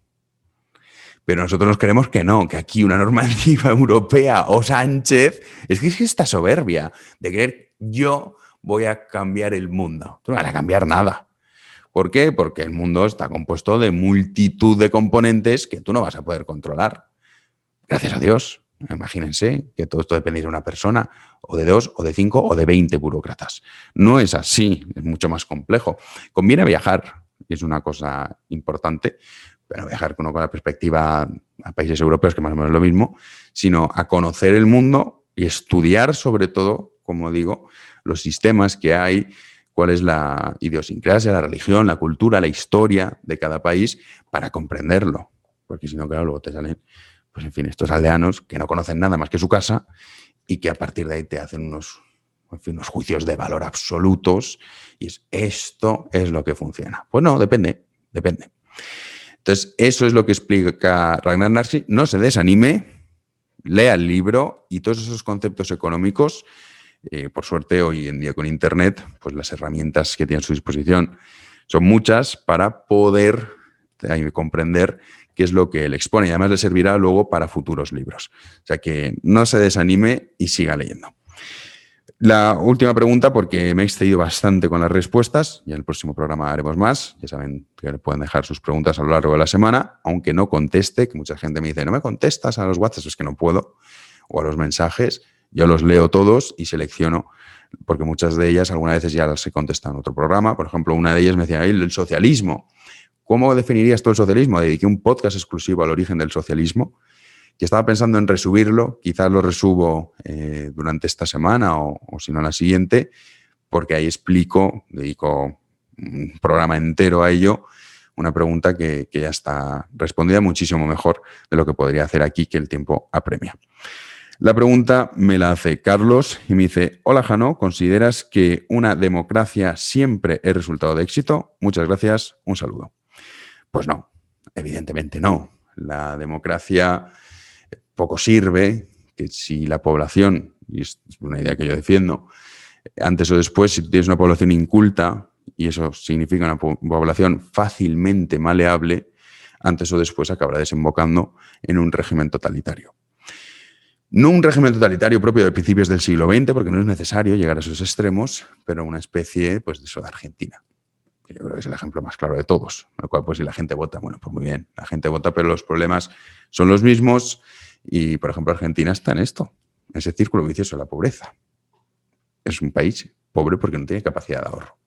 Pero nosotros nos creemos que no, que aquí una normativa europea o Sánchez, es que esta soberbia de creer yo voy a cambiar el mundo. Tú no vas a cambiar nada. ¿Por qué? Porque el mundo está compuesto de multitud de componentes que tú no vas a poder controlar. Gracias a Dios. Imagínense que todo esto depende de una persona, o de 2, o de 5, o de 20 burócratas. No es así, es mucho más complejo. Conviene viajar, es una cosa importante, pero viajar no con la perspectiva a países europeos, que más o menos es lo mismo, sino a conocer el mundo y estudiar sobre todo, como digo, los sistemas que hay, cuál es la idiosincrasia, la religión, la cultura, la historia de cada país para comprenderlo. Porque si no, claro, luego te salen, pues en fin, estos aldeanos que no conocen nada más que su casa y que a partir de ahí te hacen unos juicios de valor absolutos y esto es lo que funciona. Pues no, depende. Entonces, eso es lo que explica Ragnar Narsi. No se desanime, lea el libro y todos esos conceptos económicos, por suerte hoy en día con Internet, pues las herramientas que tiene a su disposición son muchas para poder comprender qué es lo que él expone y además le servirá luego para futuros libros. O sea que no se desanime y siga leyendo. La última pregunta, porque me he excedido bastante con las respuestas, y en el próximo programa haremos más. Ya saben que pueden dejar sus preguntas a lo largo de la semana, aunque no conteste, que mucha gente me dice, no me contestas a los WhatsApp, es que no puedo, o a los mensajes. Yo los leo todos y selecciono, porque muchas de ellas algunas veces ya las he contestado en otro programa. Por ejemplo, una de ellas me decía, el socialismo. ¿Cómo definirías tú el socialismo? Dediqué un podcast exclusivo al origen del socialismo, que estaba pensando en resubirlo, quizás lo resubo durante esta semana o si no la siguiente, porque ahí dedico un programa entero a ello, una pregunta que ya está respondida muchísimo mejor de lo que podría hacer aquí, que el tiempo apremia. La pregunta me la hace Carlos y me dice, hola Jano, ¿consideras que una democracia siempre es resultado de éxito? Muchas gracias, un saludo. Pues no, evidentemente no. La democracia poco sirve, que si la población, y es una idea que yo defiendo, antes o después, si tienes una población inculta, y eso significa una población fácilmente maleable, antes o después acabará desembocando en un régimen totalitario. No un régimen totalitario propio de principios del siglo XX, porque no es necesario llegar a esos extremos, pero una especie pues, de eso de Argentina. Que yo creo que es el ejemplo más claro de todos. Lo cual, pues si la gente vota, bueno, pues muy bien, la gente vota, pero los problemas son los mismos. Y, por ejemplo, Argentina está en esto, en ese círculo vicioso de la pobreza. Es un país pobre porque no tiene capacidad de ahorro.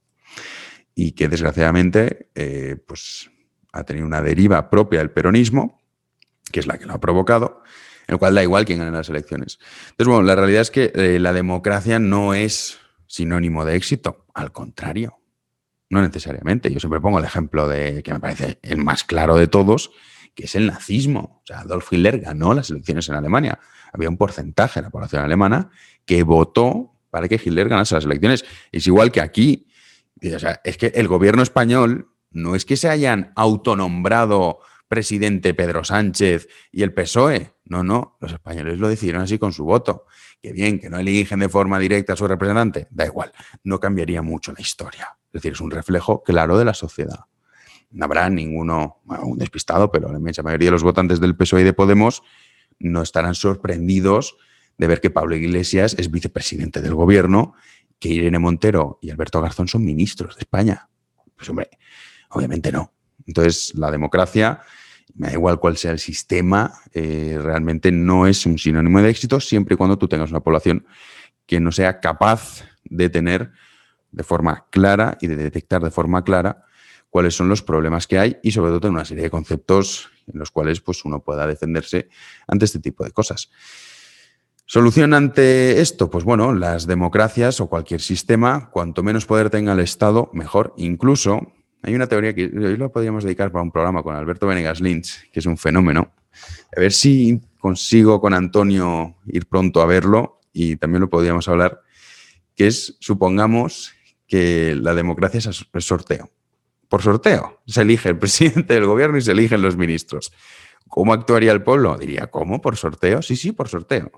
Y que, desgraciadamente, pues ha tenido una deriva propia del peronismo, que es la que lo ha provocado, en el cual da igual quién gane las elecciones. Entonces, bueno, la realidad es que la democracia no es sinónimo de éxito, al contrario, no necesariamente. Yo siempre pongo el ejemplo de que me parece el más claro de todos, que es el nazismo. O sea, Adolf Hitler ganó las elecciones en Alemania. Había un porcentaje de la población alemana que votó para que Hitler ganase las elecciones. Es igual que aquí. O sea, es que el gobierno español no es que se hayan autonombrado presidente Pedro Sánchez y el PSOE. No, no, los españoles lo decidieron así con su voto. Que bien, que no eligen de forma directa a su representante, da igual, no cambiaría mucho la historia. Es decir, es un reflejo claro de la sociedad. No habrá ninguno, bueno, un despistado, pero la inmensa mayoría de los votantes del PSOE y de Podemos no estarán sorprendidos de ver que Pablo Iglesias es vicepresidente del gobierno, que Irene Montero y Alberto Garzón son ministros de España. Pues hombre, obviamente no. Entonces, la democracia, me da igual cuál sea el sistema, realmente no es un sinónimo de éxito siempre y cuando tú tengas una población que no sea capaz de tener de forma clara y de detectar de forma clara cuáles son los problemas que hay y sobre todo tener una serie de conceptos en los cuales pues, uno pueda defenderse ante este tipo de cosas. ¿Solución ante esto? Pues bueno, las democracias o cualquier sistema, cuanto menos poder tenga el Estado, mejor. Incluso hay una teoría que hoy lo podríamos dedicar para un programa con Alberto Venegas Lynch, que es un fenómeno. A ver si consigo con Antonio ir pronto a verlo y también lo podríamos hablar, que es, supongamos que la democracia es sorteo. Por sorteo. Se elige el presidente del gobierno y se eligen los ministros. ¿Cómo actuaría el pueblo? Diría, ¿cómo? ¿Por sorteo? Sí, sí, por sorteo.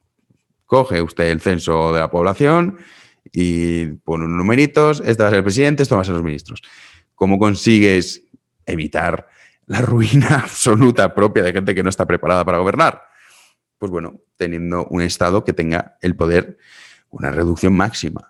Coge usted el censo de la población y pone unos numeritos, este va a ser el presidente, esto va a ser los ministros. ¿Cómo consigues evitar la ruina absoluta propia de gente que no está preparada para gobernar? Pues bueno, teniendo un Estado que tenga el poder, una reducción máxima.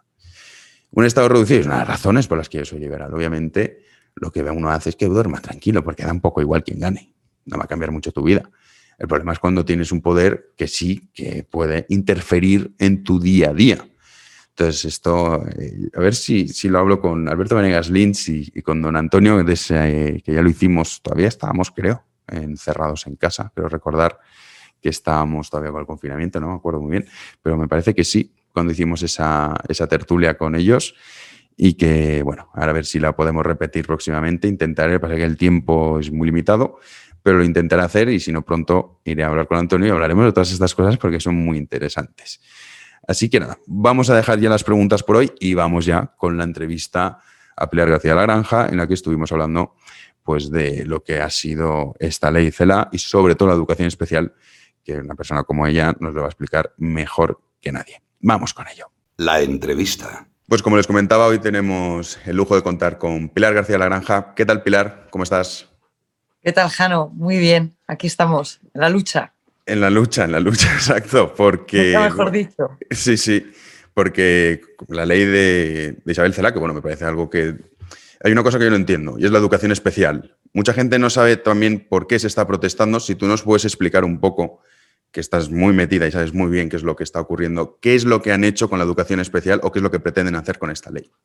Un Estado reducido es una de las razones por las que yo soy liberal. Obviamente, lo que uno hace es que duerma tranquilo, porque da un poco igual quien gane. No va a cambiar mucho tu vida. El problema es cuando tienes un poder que sí, que puede interferir en tu día a día. Entonces, esto, a ver si lo hablo con Alberto Venegas Lynch y con don Antonio, que ya lo hicimos, todavía estábamos, creo, encerrados en casa. Creo recordar que estábamos todavía con el confinamiento, no me acuerdo muy bien, pero me parece que sí, cuando hicimos esa tertulia con ellos. Y que, bueno, ahora a ver si la podemos repetir próximamente. Intentaré, pasa que el tiempo es muy limitado, pero lo intentaré hacer y si no pronto iré a hablar con Antonio y hablaremos de todas estas cosas porque son muy interesantes. Así que nada, vamos a dejar ya las preguntas por hoy y vamos ya con la entrevista a Pilar García Lagranja, en la que estuvimos hablando pues, de lo que ha sido esta ley CELA y sobre todo la educación especial, que una persona como ella nos lo va a explicar mejor que nadie. Vamos con ello. La entrevista. Pues como les comentaba, hoy tenemos el lujo de contar con Pilar García Lagranja. ¿Qué tal, Pilar? ¿Cómo estás? ¿Qué tal, Jano? Muy bien, aquí estamos, en la lucha. En la lucha, exacto, porque... Nunca mejor dicho. Sí, porque la ley de Isabel Celaá, que bueno, me parece algo que... Hay una cosa que yo no entiendo, y es la educación especial. Mucha gente no sabe también por qué se está protestando. Si tú nos puedes explicar un poco, que estás muy metida y sabes muy bien qué es lo que está ocurriendo, qué es lo que han hecho con la educación especial o qué es lo que pretenden hacer con esta ley.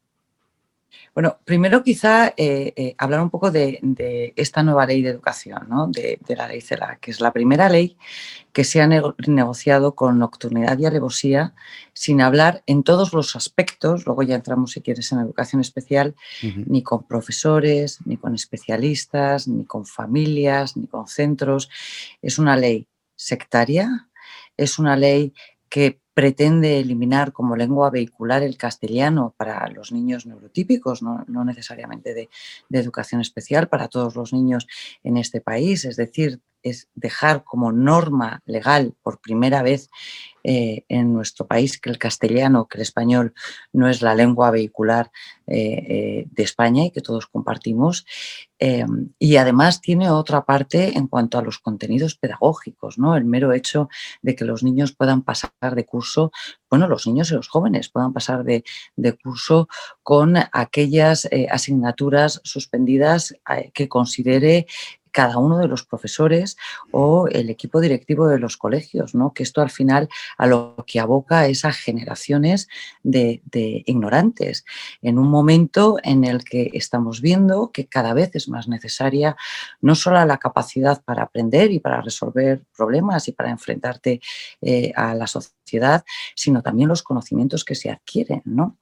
Bueno, primero quizá hablar un poco de esta nueva ley de educación, ¿no? de la ley CELA, que es la primera ley que se ha negociado con nocturnidad y alevosía, sin hablar en todos los aspectos, luego ya entramos si quieres en educación especial, ni con profesores, ni con especialistas, ni con familias, ni con centros. Es una ley sectaria, es una ley que pretende eliminar como lengua vehicular el castellano para los niños neurotípicos, no necesariamente de educación especial, para todos los niños en este país. Es decir, es dejar como norma legal por primera vez en nuestro país que el castellano, que el español no es la lengua vehicular de España y que todos compartimos. Y además tiene otra parte en cuanto a los contenidos pedagógicos, ¿no? El mero hecho de que los niños puedan pasar de curso, bueno, los niños y los jóvenes puedan pasar de curso con aquellas asignaturas suspendidas que considere cada uno de los profesores o el equipo directivo de los colegios, ¿no? Que esto al final a lo que aboca es a generaciones de ignorantes, en un momento en el que estamos viendo que cada vez es más necesaria no solo la capacidad para aprender y para resolver problemas y para enfrentarte a la sociedad, sino también los conocimientos que se adquieren, ¿no?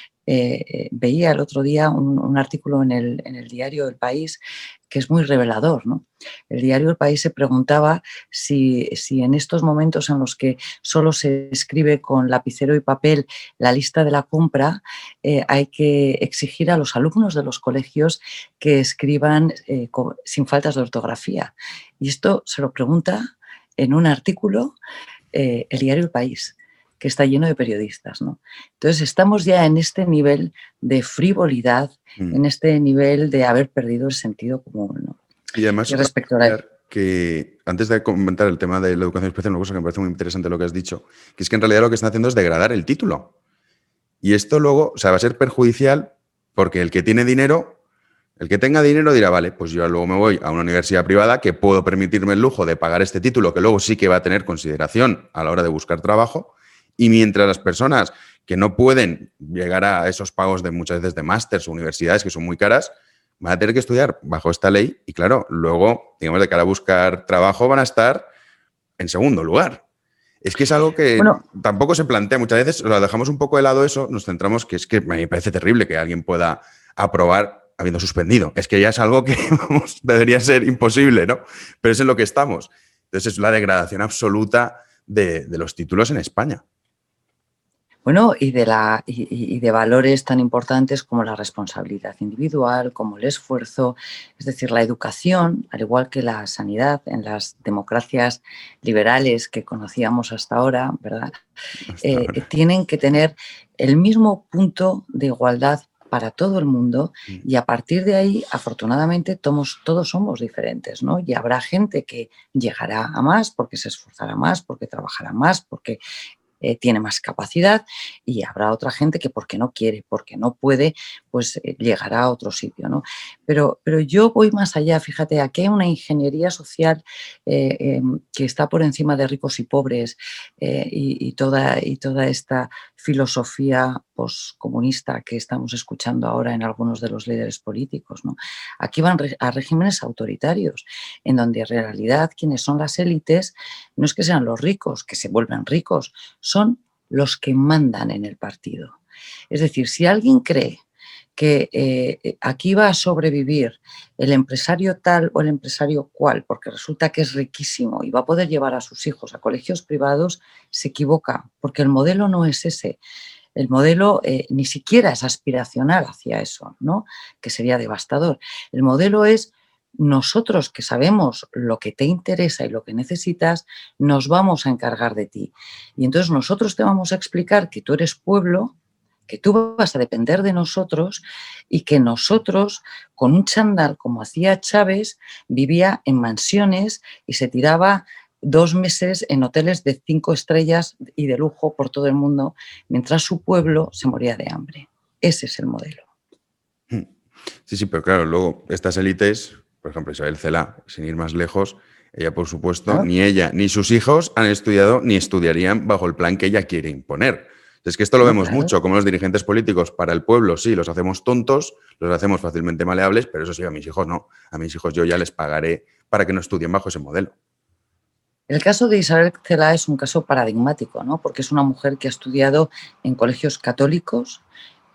Veía el otro día un artículo en el diario El País que es muy revelador, ¿no? El diario El País se preguntaba si en estos momentos en los que solo se escribe con lapicero y papel la lista de la compra, hay que exigir a los alumnos de los colegios que escriban sin faltas de ortografía. Y esto se lo pregunta en un artículo el diario El País, que está lleno de periodistas, ¿no? Entonces estamos ya en este nivel de frivolidad, en este nivel de haber perdido el sentido común, ¿no? Y además, y respecto a que antes de comentar el tema de la educación especial, una cosa que me parece muy interesante lo que has dicho, que es que en realidad lo que están haciendo es degradar el título. Y esto luego, o sea, va a ser perjudicial porque el que tiene dinero, el que tenga dinero dirá, vale, pues yo luego me voy a una universidad privada que puedo permitirme el lujo de pagar este título, que luego sí que va a tener consideración a la hora de buscar trabajo. Y mientras las personas que no pueden llegar a esos pagos de muchas veces de másters o universidades que son muy caras, van a tener que estudiar bajo esta ley y claro, luego, digamos, de cara a buscar trabajo van a estar en segundo lugar. Es que es algo que tampoco se plantea muchas veces, lo dejamos un poco de lado eso, nos centramos que es que me parece terrible que alguien pueda aprobar habiendo suspendido. Es que ya es algo que vamos, debería ser imposible, ¿no? Pero es en lo que estamos. Entonces es la degradación absoluta de los títulos en España. Bueno, y de valores tan importantes como la responsabilidad individual, como el esfuerzo, es decir, la educación, al igual que la sanidad en las democracias liberales que conocíamos hasta ahora, ¿verdad? Tienen que tener el mismo punto de igualdad para todo el mundo y a partir de ahí, afortunadamente, todos somos diferentes, ¿no? Y habrá gente que llegará a más porque se esforzará más, porque trabajará más, porque tiene más capacidad y habrá otra gente que porque no quiere, porque no puede, pues llegará a otro sitio, ¿no? Pero yo voy más allá, fíjate, aquí hay una ingeniería social que está por encima de ricos y pobres y toda esta filosofía poscomunista que estamos escuchando ahora en algunos de los líderes políticos, ¿no? Aquí van a regímenes autoritarios, en donde en realidad quienes son las élites no es que sean los ricos, que se vuelven ricos, son los que mandan en el partido. Es decir, si alguien cree que aquí va a sobrevivir el empresario tal o el empresario cual, porque resulta que es riquísimo y va a poder llevar a sus hijos a colegios privados, se equivoca, porque el modelo no es ese. El modelo ni siquiera es aspiracional hacia eso, ¿no? Que sería devastador. El modelo es nosotros que sabemos lo que te interesa y lo que necesitas, nos vamos a encargar de ti. Y entonces nosotros te vamos a explicar que tú eres pueblo, que tú vas a depender de nosotros y que nosotros, con un chándal como hacía Chávez, vivía en mansiones y se tiraba 2 meses en hoteles de 5 estrellas y de lujo por todo el mundo, mientras su pueblo se moría de hambre. Ese es el modelo. Sí, pero claro, luego estas élites, por ejemplo, Isabel Celaá, sin ir más lejos, ella, por supuesto, ni ella ni sus hijos han estudiado ni estudiarían bajo el plan que ella quiere imponer. Es que esto lo vemos mucho, como los dirigentes políticos para el pueblo, sí, los hacemos tontos, los hacemos fácilmente maleables, pero eso sí, a mis hijos no. A mis hijos yo ya les pagaré para que no estudien bajo ese modelo. El caso de Isabel Celaá es un caso paradigmático, ¿no? Porque es una mujer que ha estudiado en colegios católicos,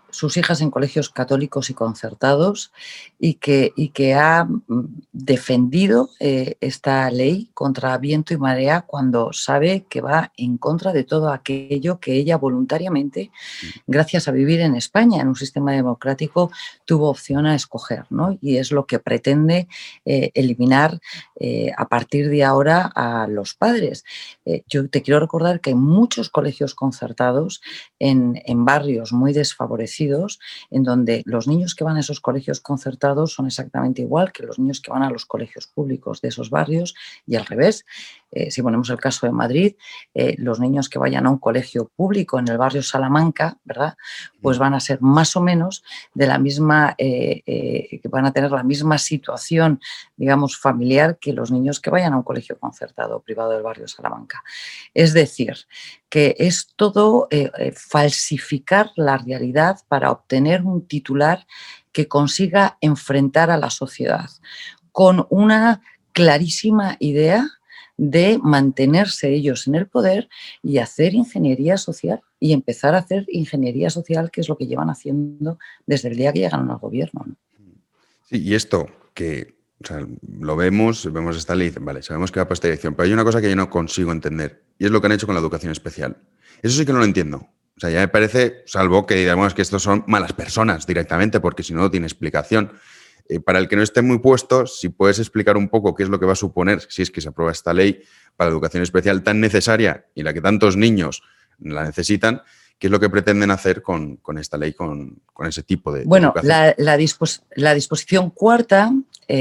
sus hijas en colegios católicos y concertados y que ha defendido esta ley contra viento y marea cuando sabe que va en contra de todo aquello que ella voluntariamente, gracias a vivir en España, en un sistema democrático, tuvo opción a escoger, ¿no? Y es lo que pretende eliminar a partir de ahora a los padres. Yo te quiero recordar que hay muchos colegios concertados en barrios muy desfavorecidos, en donde los niños que van a esos colegios concertados son exactamente igual que los niños que van a los colegios públicos de esos barrios y al revés. Si ponemos el caso de Madrid, los niños que vayan a un colegio público en el barrio Salamanca, ¿verdad? Pues van a ser más o menos de la misma, van a tener la misma situación, digamos, familiar que los niños que vayan a un colegio concertado o privado del barrio Salamanca. Es decir, que es todo falsificar la realidad para obtener un titular que consiga enfrentar a la sociedad con una clarísima idea de mantenerse ellos en el poder y hacer ingeniería social y empezar a hacer ingeniería social, que es lo que llevan haciendo desde el día que llegaron al gobierno, ¿no? Sí, y esto que lo vemos esta ley, vale, sabemos que va para esta dirección, pero hay una cosa que yo no consigo entender y es lo que han hecho con la educación especial. Eso sí que no lo entiendo. O sea, ya me parece, salvo que digamos que estos son malas personas directamente, porque si no, no tiene explicación. Para el que no esté muy puesto, si puedes explicar un poco qué es lo que va a suponer si es que se aprueba esta ley para la educación especial tan necesaria y la que tantos niños la necesitan, ¿qué es lo que pretenden hacer con esta ley, con ese tipo de educación? La disposición cuarta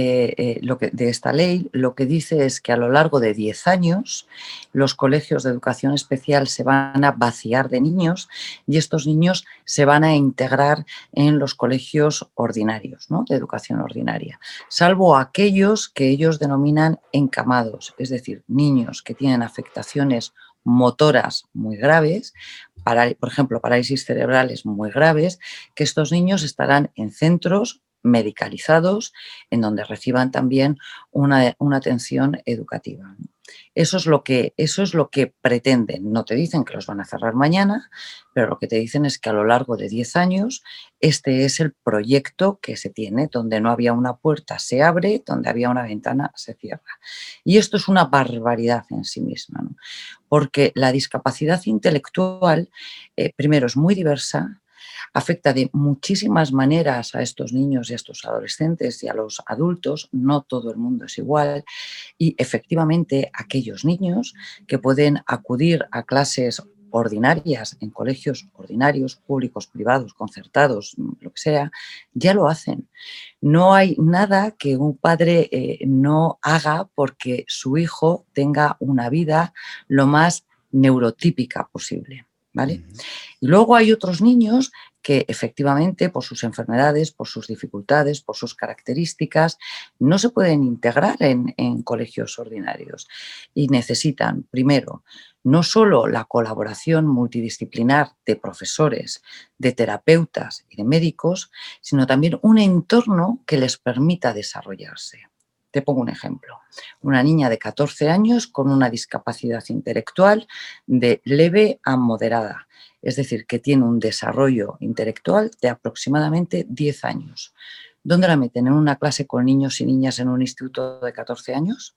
de esta ley lo que dice es que a lo largo de 10 años los colegios de educación especial se van a vaciar de niños y estos niños se van a integrar en los colegios ordinarios, ¿no? De educación ordinaria, salvo aquellos que ellos denominan encamados, es decir, niños que tienen afectaciones motoras muy graves, por ejemplo, parálisis cerebrales muy graves, que estos niños estarán en centros medicalizados en donde reciban también una atención educativa. Eso es lo que pretenden. No te dicen que los van a cerrar mañana, pero lo que te dicen es que a lo largo de 10 años este es el proyecto que se tiene. Donde no había una puerta se abre, donde había una ventana se cierra. Y esto es una barbaridad en sí misma, ¿no? Porque la discapacidad intelectual, primero, es muy diversa, afecta de muchísimas maneras a estos niños y a estos adolescentes y a los adultos, no todo el mundo es igual, y efectivamente aquellos niños que pueden acudir a clases ordinarias en colegios ordinarios, públicos, privados, concertados, lo que sea, ya lo hacen. No hay nada que un padre no haga porque su hijo tenga una vida lo más neurotípica posible, ¿vale? Y luego hay otros niños que efectivamente por sus enfermedades, por sus dificultades, por sus características, no se pueden integrar en colegios ordinarios y necesitan, primero, no solo la colaboración multidisciplinar de profesores, de terapeutas y de médicos, sino también un entorno que les permita desarrollarse. Te pongo un ejemplo. Una niña de 14 años con una discapacidad intelectual de leve a moderada, es decir, que tiene un desarrollo intelectual de aproximadamente 10 años. ¿Dónde la meten? ¿En una clase con niños y niñas en un instituto de 14 años?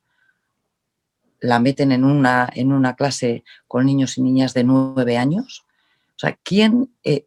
¿La meten en una clase con niños y niñas de 9 años? O sea, ¿quién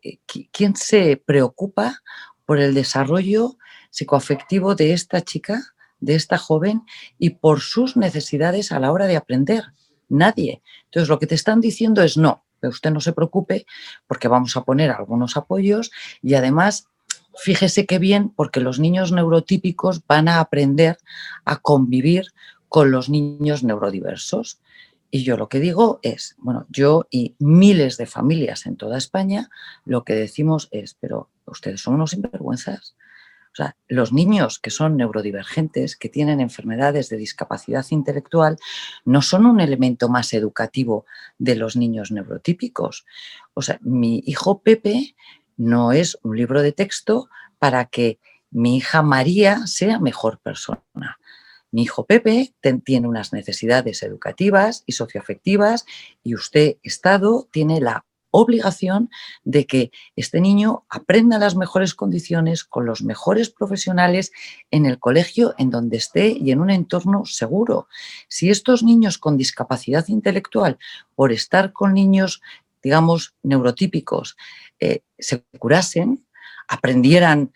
se preocupa por el desarrollo psicoafectivo de esta chica, de esta joven, y por sus necesidades a la hora de aprender? Nadie. Entonces, lo que te están diciendo es no, pero usted no se preocupe porque vamos a poner algunos apoyos y además, fíjese qué bien, porque los niños neurotípicos van a aprender a convivir con los niños neurodiversos. Y yo lo que digo es, bueno, yo y miles de familias en toda España, lo que decimos es, pero ustedes son unos sinvergüenzas. O sea, los niños que son neurodivergentes, que tienen enfermedades de discapacidad intelectual, no son un elemento más educativo de los niños neurotípicos. O sea, mi hijo Pepe no es un libro de texto para que mi hija María sea mejor persona. Mi hijo Pepe tiene unas necesidades educativas y socioafectivas y usted, Estado, tiene la obligación de que este niño aprenda en las mejores condiciones, con los mejores profesionales, en el colegio en donde esté y en un entorno seguro. Si estos niños con discapacidad intelectual, por estar con niños, digamos, neurotípicos, se curasen, aprendieran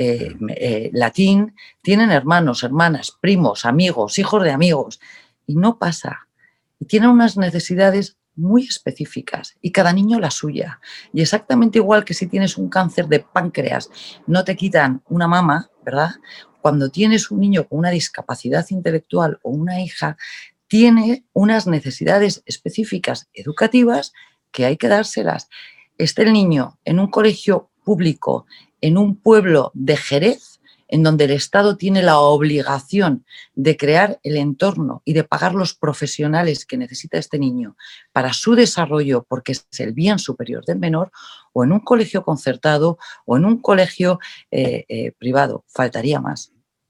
latín, tienen hermanos, hermanas, primos, amigos, hijos de amigos, y no pasa. Y tienen unas necesidades muy específicas y cada niño la suya. Y exactamente igual que si tienes un cáncer de páncreas, no te quitan una mama, ¿verdad? Cuando tienes un niño con una discapacidad intelectual o una hija, tiene unas necesidades específicas educativas que hay que dárselas. Esté el niño en un colegio público, en un pueblo de Jerez, en donde el Estado tiene la obligación de crear el entorno y de pagar los profesionales que necesita este niño para su desarrollo, porque es el bien superior del menor, o en un colegio concertado o en un colegio privado. Faltaría más.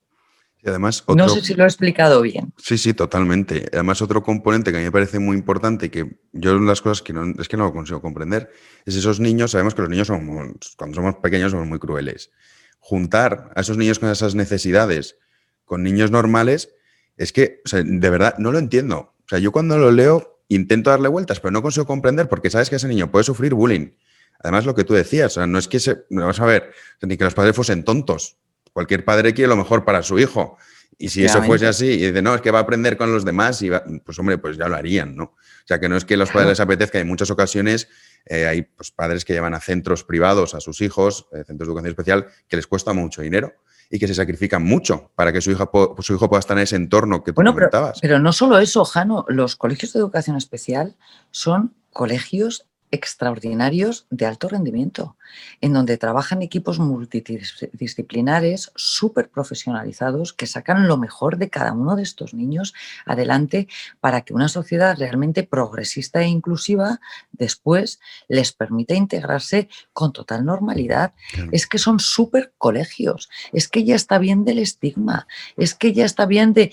Y además, No sé si lo he explicado bien. Sí, sí, totalmente. Además, otro componente que a mí me parece muy importante, que yo las cosas que no lo consigo comprender, es esos niños. Sabemos que los niños cuando somos pequeños somos muy crueles. Juntar a esos niños con esas necesidades con niños normales, es que, o sea, de verdad, no lo entiendo. O sea, yo cuando lo leo intento darle vueltas, pero no consigo comprender porque sabes que ese niño puede sufrir bullying. Además, lo que tú decías, o sea, no es que vamos a ver, ni que los padres fuesen tontos. Cualquier padre quiere lo mejor para su hijo. Y si eso fuese así, y dice, no, es que va a aprender con los demás, pues hombre, pues ya lo harían, ¿no? O sea, que no es que a los padres les apetezca, en muchas ocasiones hay pues, padres que llevan a centros privados a sus hijos, centros de educación especial, que les cuesta mucho dinero y que se sacrifican mucho para que su hijo pueda estar en ese entorno que tú comentabas. Pero no solo eso, Jano, los colegios de educación especial son colegios extraordinarios de alto rendimiento, en donde trabajan equipos multidisciplinares súper profesionalizados que sacan lo mejor de cada uno de estos niños adelante para que una sociedad realmente progresista e inclusiva después les permita integrarse con total normalidad. Claro. Es que son súper colegios, es que ya está bien del estigma, es que ya está bien de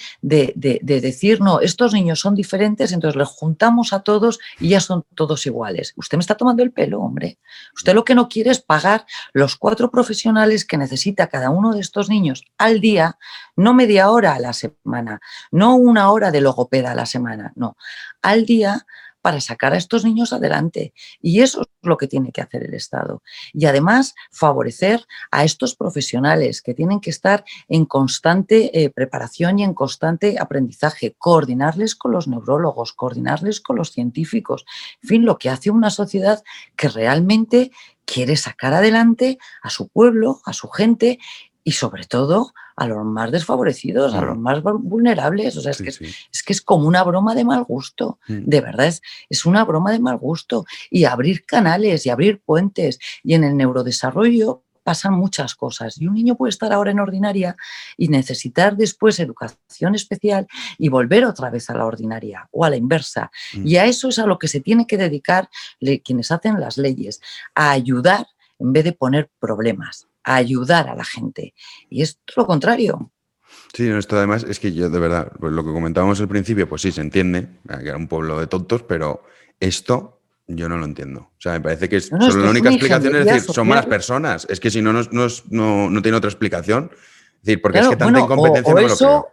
decir, no, estos niños son diferentes, entonces les juntamos a todos y ya son todos iguales. Usted me está tomando el pelo, hombre. Usted lo que no quiere es pagar los 4 profesionales que necesita cada uno de estos niños al día, no media hora a la semana, no 1 hora de logopeda a la semana, no, al día, para sacar a estos niños adelante. Y eso es lo que tiene que hacer el Estado. Y además favorecer a estos profesionales que tienen que estar en constante preparación y en constante aprendizaje, coordinarles con los neurólogos, coordinarles con los científicos, en fin, lo que hace una sociedad que realmente quiere sacar adelante a su pueblo, a su gente y sobre todo a los más desfavorecidos, a los más vulnerables. O sea, es que es como una broma de mal gusto. De verdad, es una broma de mal gusto. Y abrir canales y abrir puentes. Y en el neurodesarrollo pasan muchas cosas. Y un niño puede estar ahora en ordinaria y necesitar después educación especial y volver otra vez a la ordinaria o a la inversa. Y a eso es a lo que se tiene que dedicar quienes hacen las leyes, a ayudar en vez de poner problemas, a ayudar a la gente. Y es lo contrario. Sí, esto además es que yo, de verdad, pues lo que comentábamos al principio, pues sí, se entiende, que era un pueblo de tontos, pero esto yo no lo entiendo. O sea, me parece que solo la única explicación es decir, social. Son malas personas. Es que si no, no tiene otra explicación. Es decir, porque claro, es que tanta incompetencia no me lo creo.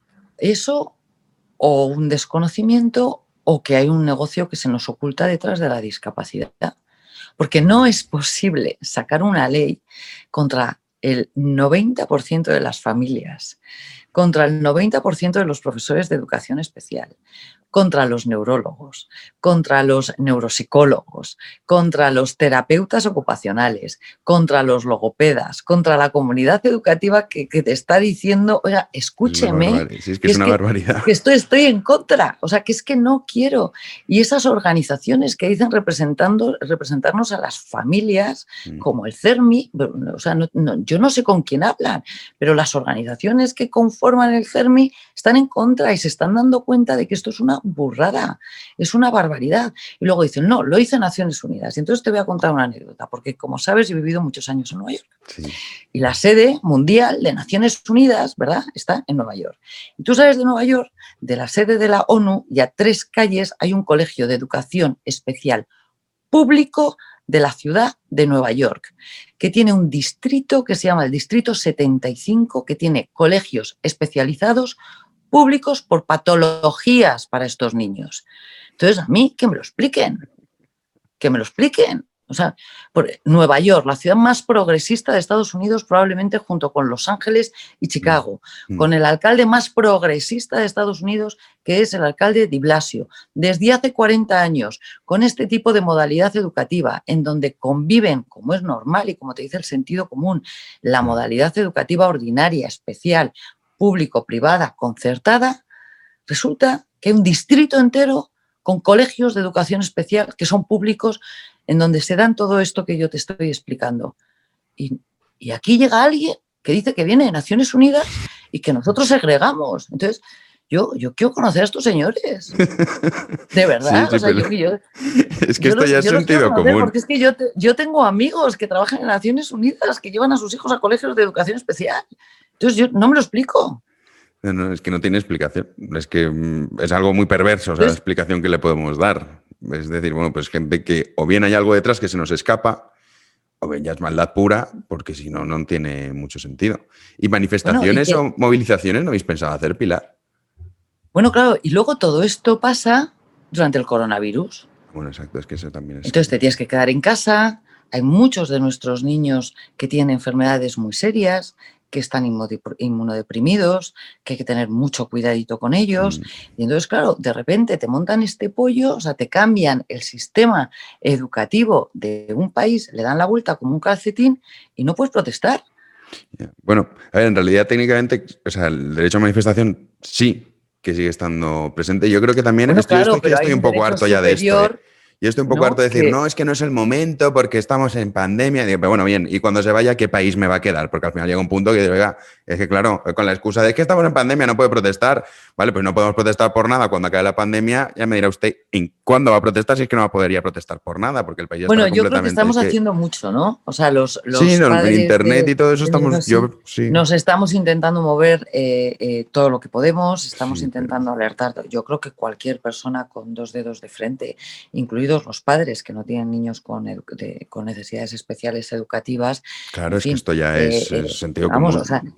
Eso, o un desconocimiento, o que hay un negocio que se nos oculta detrás de la discapacidad. Porque no es posible sacar una ley contra el 90% de las familias, contra el 90% de los profesores de educación especial, contra los neurólogos, contra los neuropsicólogos, contra los terapeutas ocupacionales, contra los logopedas, contra la comunidad educativa que te está diciendo, oiga, escúcheme, sí, es que es una barbaridad. Que estoy en contra, o sea, que es que no quiero. Y esas organizaciones que dicen representarnos a las familias, como el CERMI, o sea, yo no sé con quién hablan, pero las organizaciones que conforman el CERMI están en contra y se están dando cuenta de que esto es una burrada, es una barbaridad. Y luego dicen, no, lo hizo Naciones Unidas. Y entonces te voy a contar una anécdota, porque como sabes, he vivido muchos años en Nueva York. Sí. Y la sede mundial de Naciones Unidas, ¿verdad?, está en Nueva York. Y tú sabes de Nueva York, de la sede de la ONU, y a 3 calles hay un colegio de educación especial público de la ciudad de Nueva York, que tiene un distrito que se llama el Distrito 75, que tiene colegios especializados públicos por patologías para estos niños. Entonces, a mí, que me lo expliquen. Que me lo expliquen. O sea, Nueva York, la ciudad más progresista de Estados Unidos, probablemente junto con Los Ángeles y Chicago, con el alcalde más progresista de Estados Unidos, que es el alcalde de Blasio, desde hace 40 años, con este tipo de modalidad educativa, en donde conviven, como es normal y como te dice el sentido común, la modalidad educativa ordinaria, especial, público, privada, concertada, resulta que hay un distrito entero con colegios de educación especial que son públicos, en donde se dan todo esto que yo te estoy explicando. Y aquí llega alguien que dice que viene de Naciones Unidas y que nosotros segregamos. Entonces, yo quiero conocer a estos señores. De verdad. Sí, o sea, pero... es que esto ya es sentido común. Porque es que yo tengo amigos que trabajan en Naciones Unidas que llevan a sus hijos a colegios de educación especial. Entonces, yo no me lo explico. No, es que no tiene explicación. Es que es algo muy perverso, o sea, la explicación que le podemos dar. Es decir, bueno, pues gente que o bien hay algo detrás que se nos escapa, o bien ya es maldad pura, porque si no, no tiene mucho sentido. ¿Y manifestaciones o movilizaciones no habéis pensado hacer, Pilar? Bueno, claro, y luego todo esto pasa durante el coronavirus. Bueno, exacto, es que eso también es... Entonces te tienes que quedar en casa. Hay muchos de nuestros niños que tienen enfermedades muy serias, que están inmunodeprimidos, que hay que tener mucho cuidadito con ellos. Y entonces, claro, de repente te montan este pollo, o sea, te cambian el sistema educativo de un país, le dan la vuelta como un calcetín y no puedes protestar. Bueno, a ver, en realidad técnicamente, o sea, el derecho a manifestación sí que sigue estando presente. Yo creo que también estoy un poco harto ya de esto. Yo estoy un poco harto de decir, no, es que no es el momento porque estamos en pandemia. Digo, pero bueno, bien, y cuando se vaya, ¿qué país me va a quedar? Porque al final llega un punto que digo, oiga, es que claro, con la excusa de que estamos en pandemia no puede protestar. Vale, pues no podemos protestar por nada. Cuando acabe la pandemia, ya me dirá usted, ¿en cuándo va a protestar? Si es que no podría protestar por nada, porque el país ya está completamente... Bueno, yo creo que estamos haciendo mucho, ¿no? O sea, los sí, padres en internet y todo eso estamos... Nos estamos intentando mover todo lo que podemos, estamos intentando alertar. Yo creo que cualquier persona con 2 dedos de frente, incluidos los padres que no tienen niños con necesidades especiales educativas. Claro, es que esto ya es sentido común. O sea,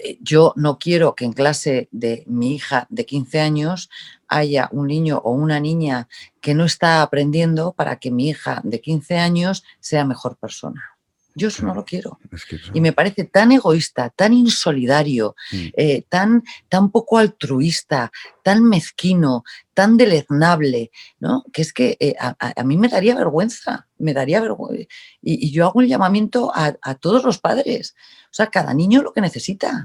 yo no quiero que en clase de mi hija de 15 años haya un niño o una niña que no está aprendiendo para que mi hija de 15 años sea mejor persona. Yo eso no lo quiero. Y me parece tan egoísta, tan insolidario, tan poco altruista, tan mezquino, tan deleznable, ¿no? Que es que a mí me daría vergüenza, Y yo hago un llamamiento a todos los padres. O sea, cada niño lo que necesita,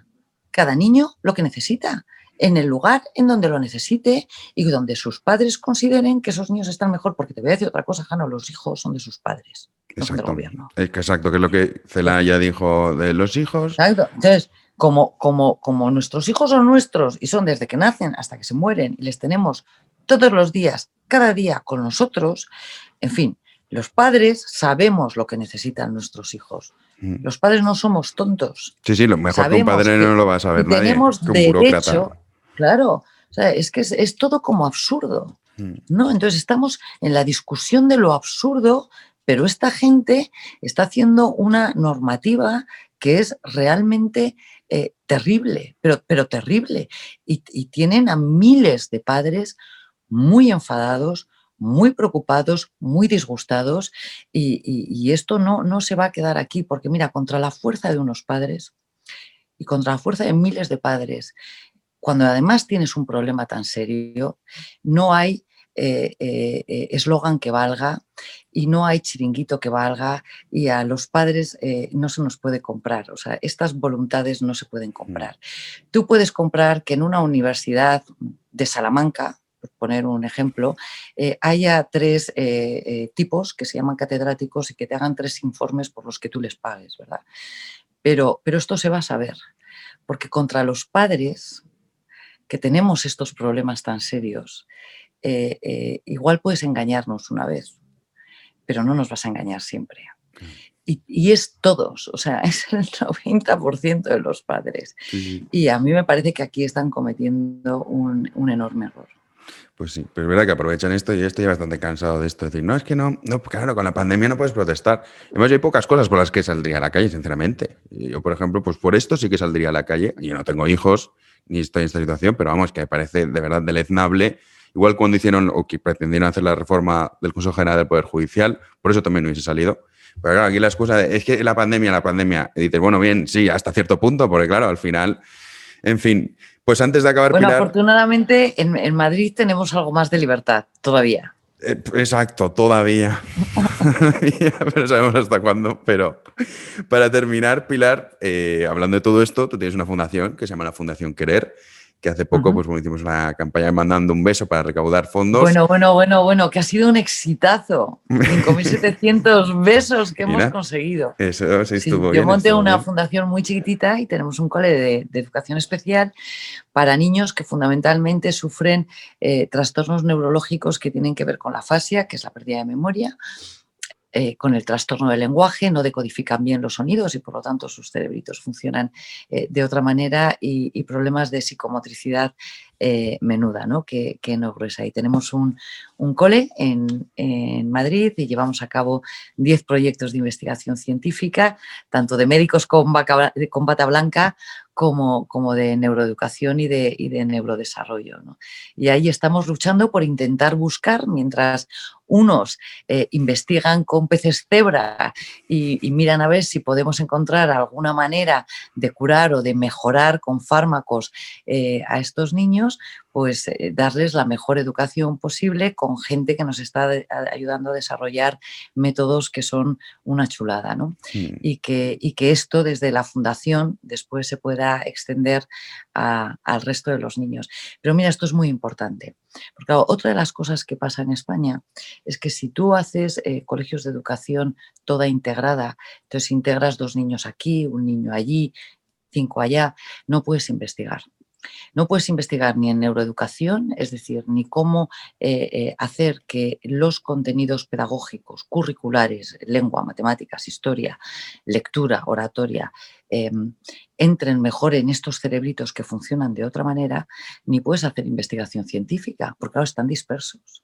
en el lugar en donde lo necesite y donde sus padres consideren que esos niños están mejor. Porque te voy a decir otra cosa, Jano, los hijos son de sus padres. Exacto, exacto, que es lo que Celaya dijo de los hijos. Exacto. Entonces, como nuestros hijos son nuestros y son desde que nacen hasta que se mueren y les tenemos todos los días, cada día con nosotros, en fin, los padres sabemos lo que necesitan nuestros hijos. Los padres no somos tontos. Sí, lo mejor que un padre no lo va a saber nadie. Tenemos derecho, claro, o sea, es que es todo como absurdo, ¿no? Entonces estamos en la discusión de lo absurdo. Pero esta gente está haciendo una normativa que es realmente terrible, pero terrible. Y tienen a miles de padres muy enfadados, muy preocupados, muy disgustados. Y esto no se va a quedar aquí, porque mira, contra la fuerza de unos padres y contra la fuerza de miles de padres, cuando además tienes un problema tan serio, no hay eslogan que valga y no hay chiringuito que valga y a los padres no se nos puede comprar. O sea, estas voluntades no se pueden comprar. Tú puedes comprar que en una universidad de Salamanca, por poner un ejemplo, haya 3 tipos que se llaman catedráticos y que te hagan 3 informes por los que tú les pagues, ¿verdad? Pero esto se va a saber, porque contra los padres que tenemos estos problemas tan serios, igual puedes engañarnos una vez, pero no nos vas a engañar siempre. Y es todos, o sea, es el 90% de los padres. Y a mí me parece que aquí están cometiendo un enorme error. Pues sí, pero es verdad que aprovechan esto y yo estoy bastante cansado de esto. Es decir, no, es que no, claro, con la pandemia no puedes protestar. Además, hay pocas cosas por las que saldría a la calle, sinceramente. Y yo, por ejemplo, pues por esto sí que saldría a la calle. Yo no tengo hijos, ni estoy en esta situación, pero vamos, que me parece de verdad deleznable. Igual cuando hicieron o que pretendieron hacer la reforma del Consejo General del Poder Judicial, por eso también no hubiese salido. Pero claro, aquí la excusa es que la pandemia. Y dices, bueno, bien, sí, hasta cierto punto, porque claro, al final, en fin. Pues antes de acabar, Bueno, Pilar... afortunadamente en Madrid tenemos algo más de libertad, todavía. Exacto, todavía. Pero sabemos hasta cuándo. Pero para terminar, Pilar, hablando de todo esto, tú tienes una fundación que se llama la Fundación Querer, que hace poco pues, bueno, hicimos una campaña mandando un beso para recaudar fondos. Bueno, que ha sido un exitazo. 5.700 besos que hemos conseguido. Eso sí estuvo bien. Yo monté una fundación muy chiquitita y tenemos un cole de educación especial para niños que fundamentalmente sufren trastornos neurológicos que tienen que ver con la afasia, que es la pérdida de memoria, con el trastorno del lenguaje, no decodifican bien los sonidos y por lo tanto sus cerebritos funcionan de otra manera y problemas de psicomotricidad menuda, ¿no? que no gruesa. Y tenemos un cole en Madrid y llevamos a cabo 10 proyectos de investigación científica, tanto de médicos con bata blanca como de neuroeducación y de neurodesarrollo, ¿no? Y ahí estamos luchando por intentar buscar, mientras unos investigan con peces cebra y miran a ver si podemos encontrar alguna manera de curar o de mejorar con fármacos a estos niños, pues darles la mejor educación posible con gente que nos está ayudando a desarrollar métodos que son una chulada, ¿no? Y que esto desde la fundación después se pueda extender al resto de los niños. Pero mira, esto es muy importante, porque claro, otra de las cosas que pasa en España es que si tú haces colegios de educación toda integrada, entonces integras 2 niños aquí, un niño allí, 5 allá, no puedes investigar. No puedes investigar ni en neuroeducación, es decir, ni cómo hacer que los contenidos pedagógicos, curriculares, lengua, matemáticas, historia, lectura, oratoria, entren mejor en estos cerebritos que funcionan de otra manera, ni puedes hacer investigación científica, porque ahora están dispersos.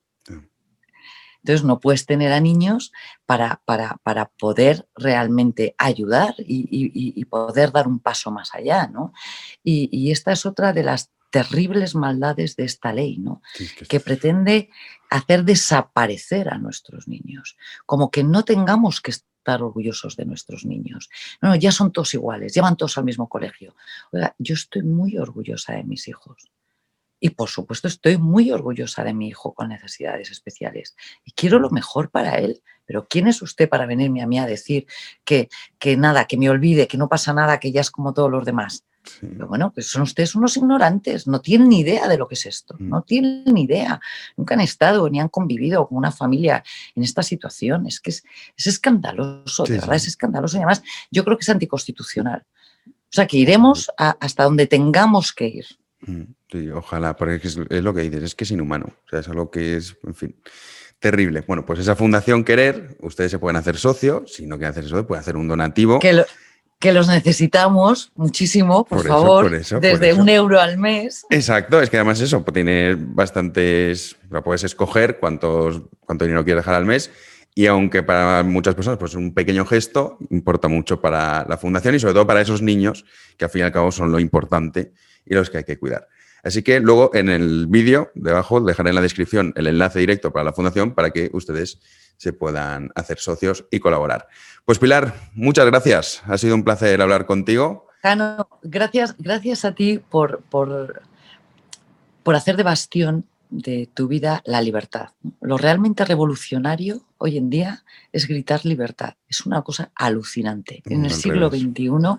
Entonces no puedes tener a niños para poder realmente ayudar y poder dar un paso más allá, ¿no? Y esta es otra de las terribles maldades de esta ley, ¿no? Sí, que pretende hacer desaparecer a nuestros niños, como que no tengamos que estar orgullosos de nuestros niños. No, ya son todos iguales, ya van todos al mismo colegio. Oiga, yo estoy muy orgullosa de mis hijos. Y, por supuesto, estoy muy orgullosa de mi hijo con necesidades especiales y quiero lo mejor para él. Pero ¿quién es usted para venirme a mí a decir que nada, que me olvide, que no pasa nada, que ya es como todos los demás? Sí. Pero bueno, pues son ustedes unos ignorantes, no tienen ni idea de lo que es esto, no tienen ni idea. Nunca han estado ni han convivido con una familia en esta situación. Es que es escandaloso, de verdad, es escandaloso. Y además, yo creo que es anticonstitucional. O sea, que iremos hasta donde tengamos que ir. Sí, ojalá, porque es lo que dices, es que es inhumano, o sea, es algo que es, en fin, terrible. Bueno, pues esa Fundación Querer, ustedes se pueden hacer socios, si no quieren hacer eso, pueden hacer un donativo. Que los necesitaros muchísimo, por favor, desde 1 euro al mes. Exacto, es que además eso, tiene bastantes, puedes escoger cuánto dinero quieres dejar al mes. Y aunque para muchas personas pues un pequeño gesto importa mucho para la fundación y sobre todo para esos niños que al fin y al cabo son lo importante y los que hay que cuidar. Así que luego en el vídeo debajo dejaré en la descripción el enlace directo para la fundación para que ustedes se puedan hacer socios y colaborar. Pues Pilar, muchas gracias. Ha sido un placer hablar contigo. Jano, gracias a ti por hacer de bastión de tu vida la libertad. Lo realmente revolucionario hoy en día es gritar libertad. Es una cosa alucinante. En el siglo XXI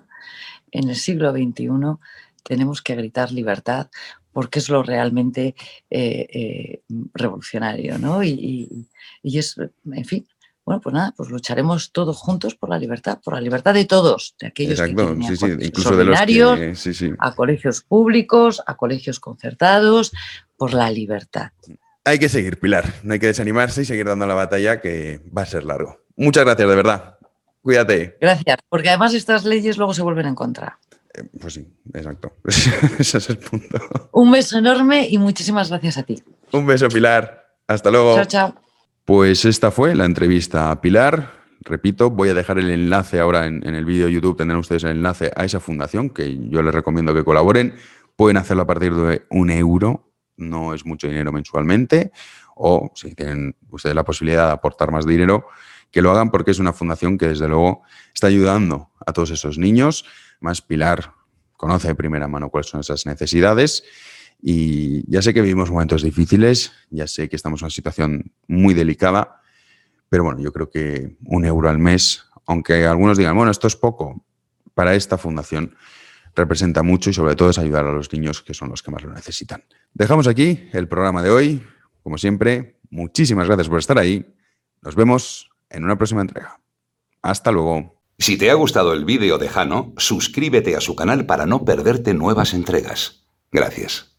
tenemos que gritar libertad porque es lo realmente revolucionario, ¿no? Y es, en fin, bueno, pues nada, pues lucharemos todos juntos por la libertad de todos, de aquellos que quieren ir a colegios incluso de los que, a colegios públicos, a colegios concertados, por la libertad. Hay que seguir, Pilar, no hay que desanimarse y seguir dando la batalla que va a ser largo. Muchas gracias, de verdad. Cuídate. Gracias, porque además estas leyes luego se vuelven en contra. Pues sí, exacto. Ese es el punto. Un beso enorme y muchísimas gracias a ti. Un beso, Pilar. Hasta luego. Chao, chao. Pues esta fue la entrevista a Pilar. Repito, voy a dejar el enlace ahora en el vídeo de YouTube. Tendrán ustedes el enlace a esa fundación que yo les recomiendo que colaboren. Pueden hacerlo a partir de €1. No es mucho dinero mensualmente. O si tienen ustedes la posibilidad de aportar más dinero, que lo hagan porque es una fundación que desde luego está ayudando a todos esos niños. Más Pilar conoce de primera mano cuáles son esas necesidades. Y ya sé que vivimos momentos difíciles, ya sé que estamos en una situación muy delicada, pero bueno, yo creo que €1 al mes, aunque algunos digan, bueno, esto es poco, para esta fundación representa mucho y sobre todo es ayudar a los niños que son los que más lo necesitan. Dejamos aquí el programa de hoy. Como siempre, muchísimas gracias por estar ahí. Nos vemos en una próxima entrega. Hasta luego. Si te ha gustado el vídeo de Jano, suscríbete a su canal para no perderte nuevas entregas. Gracias.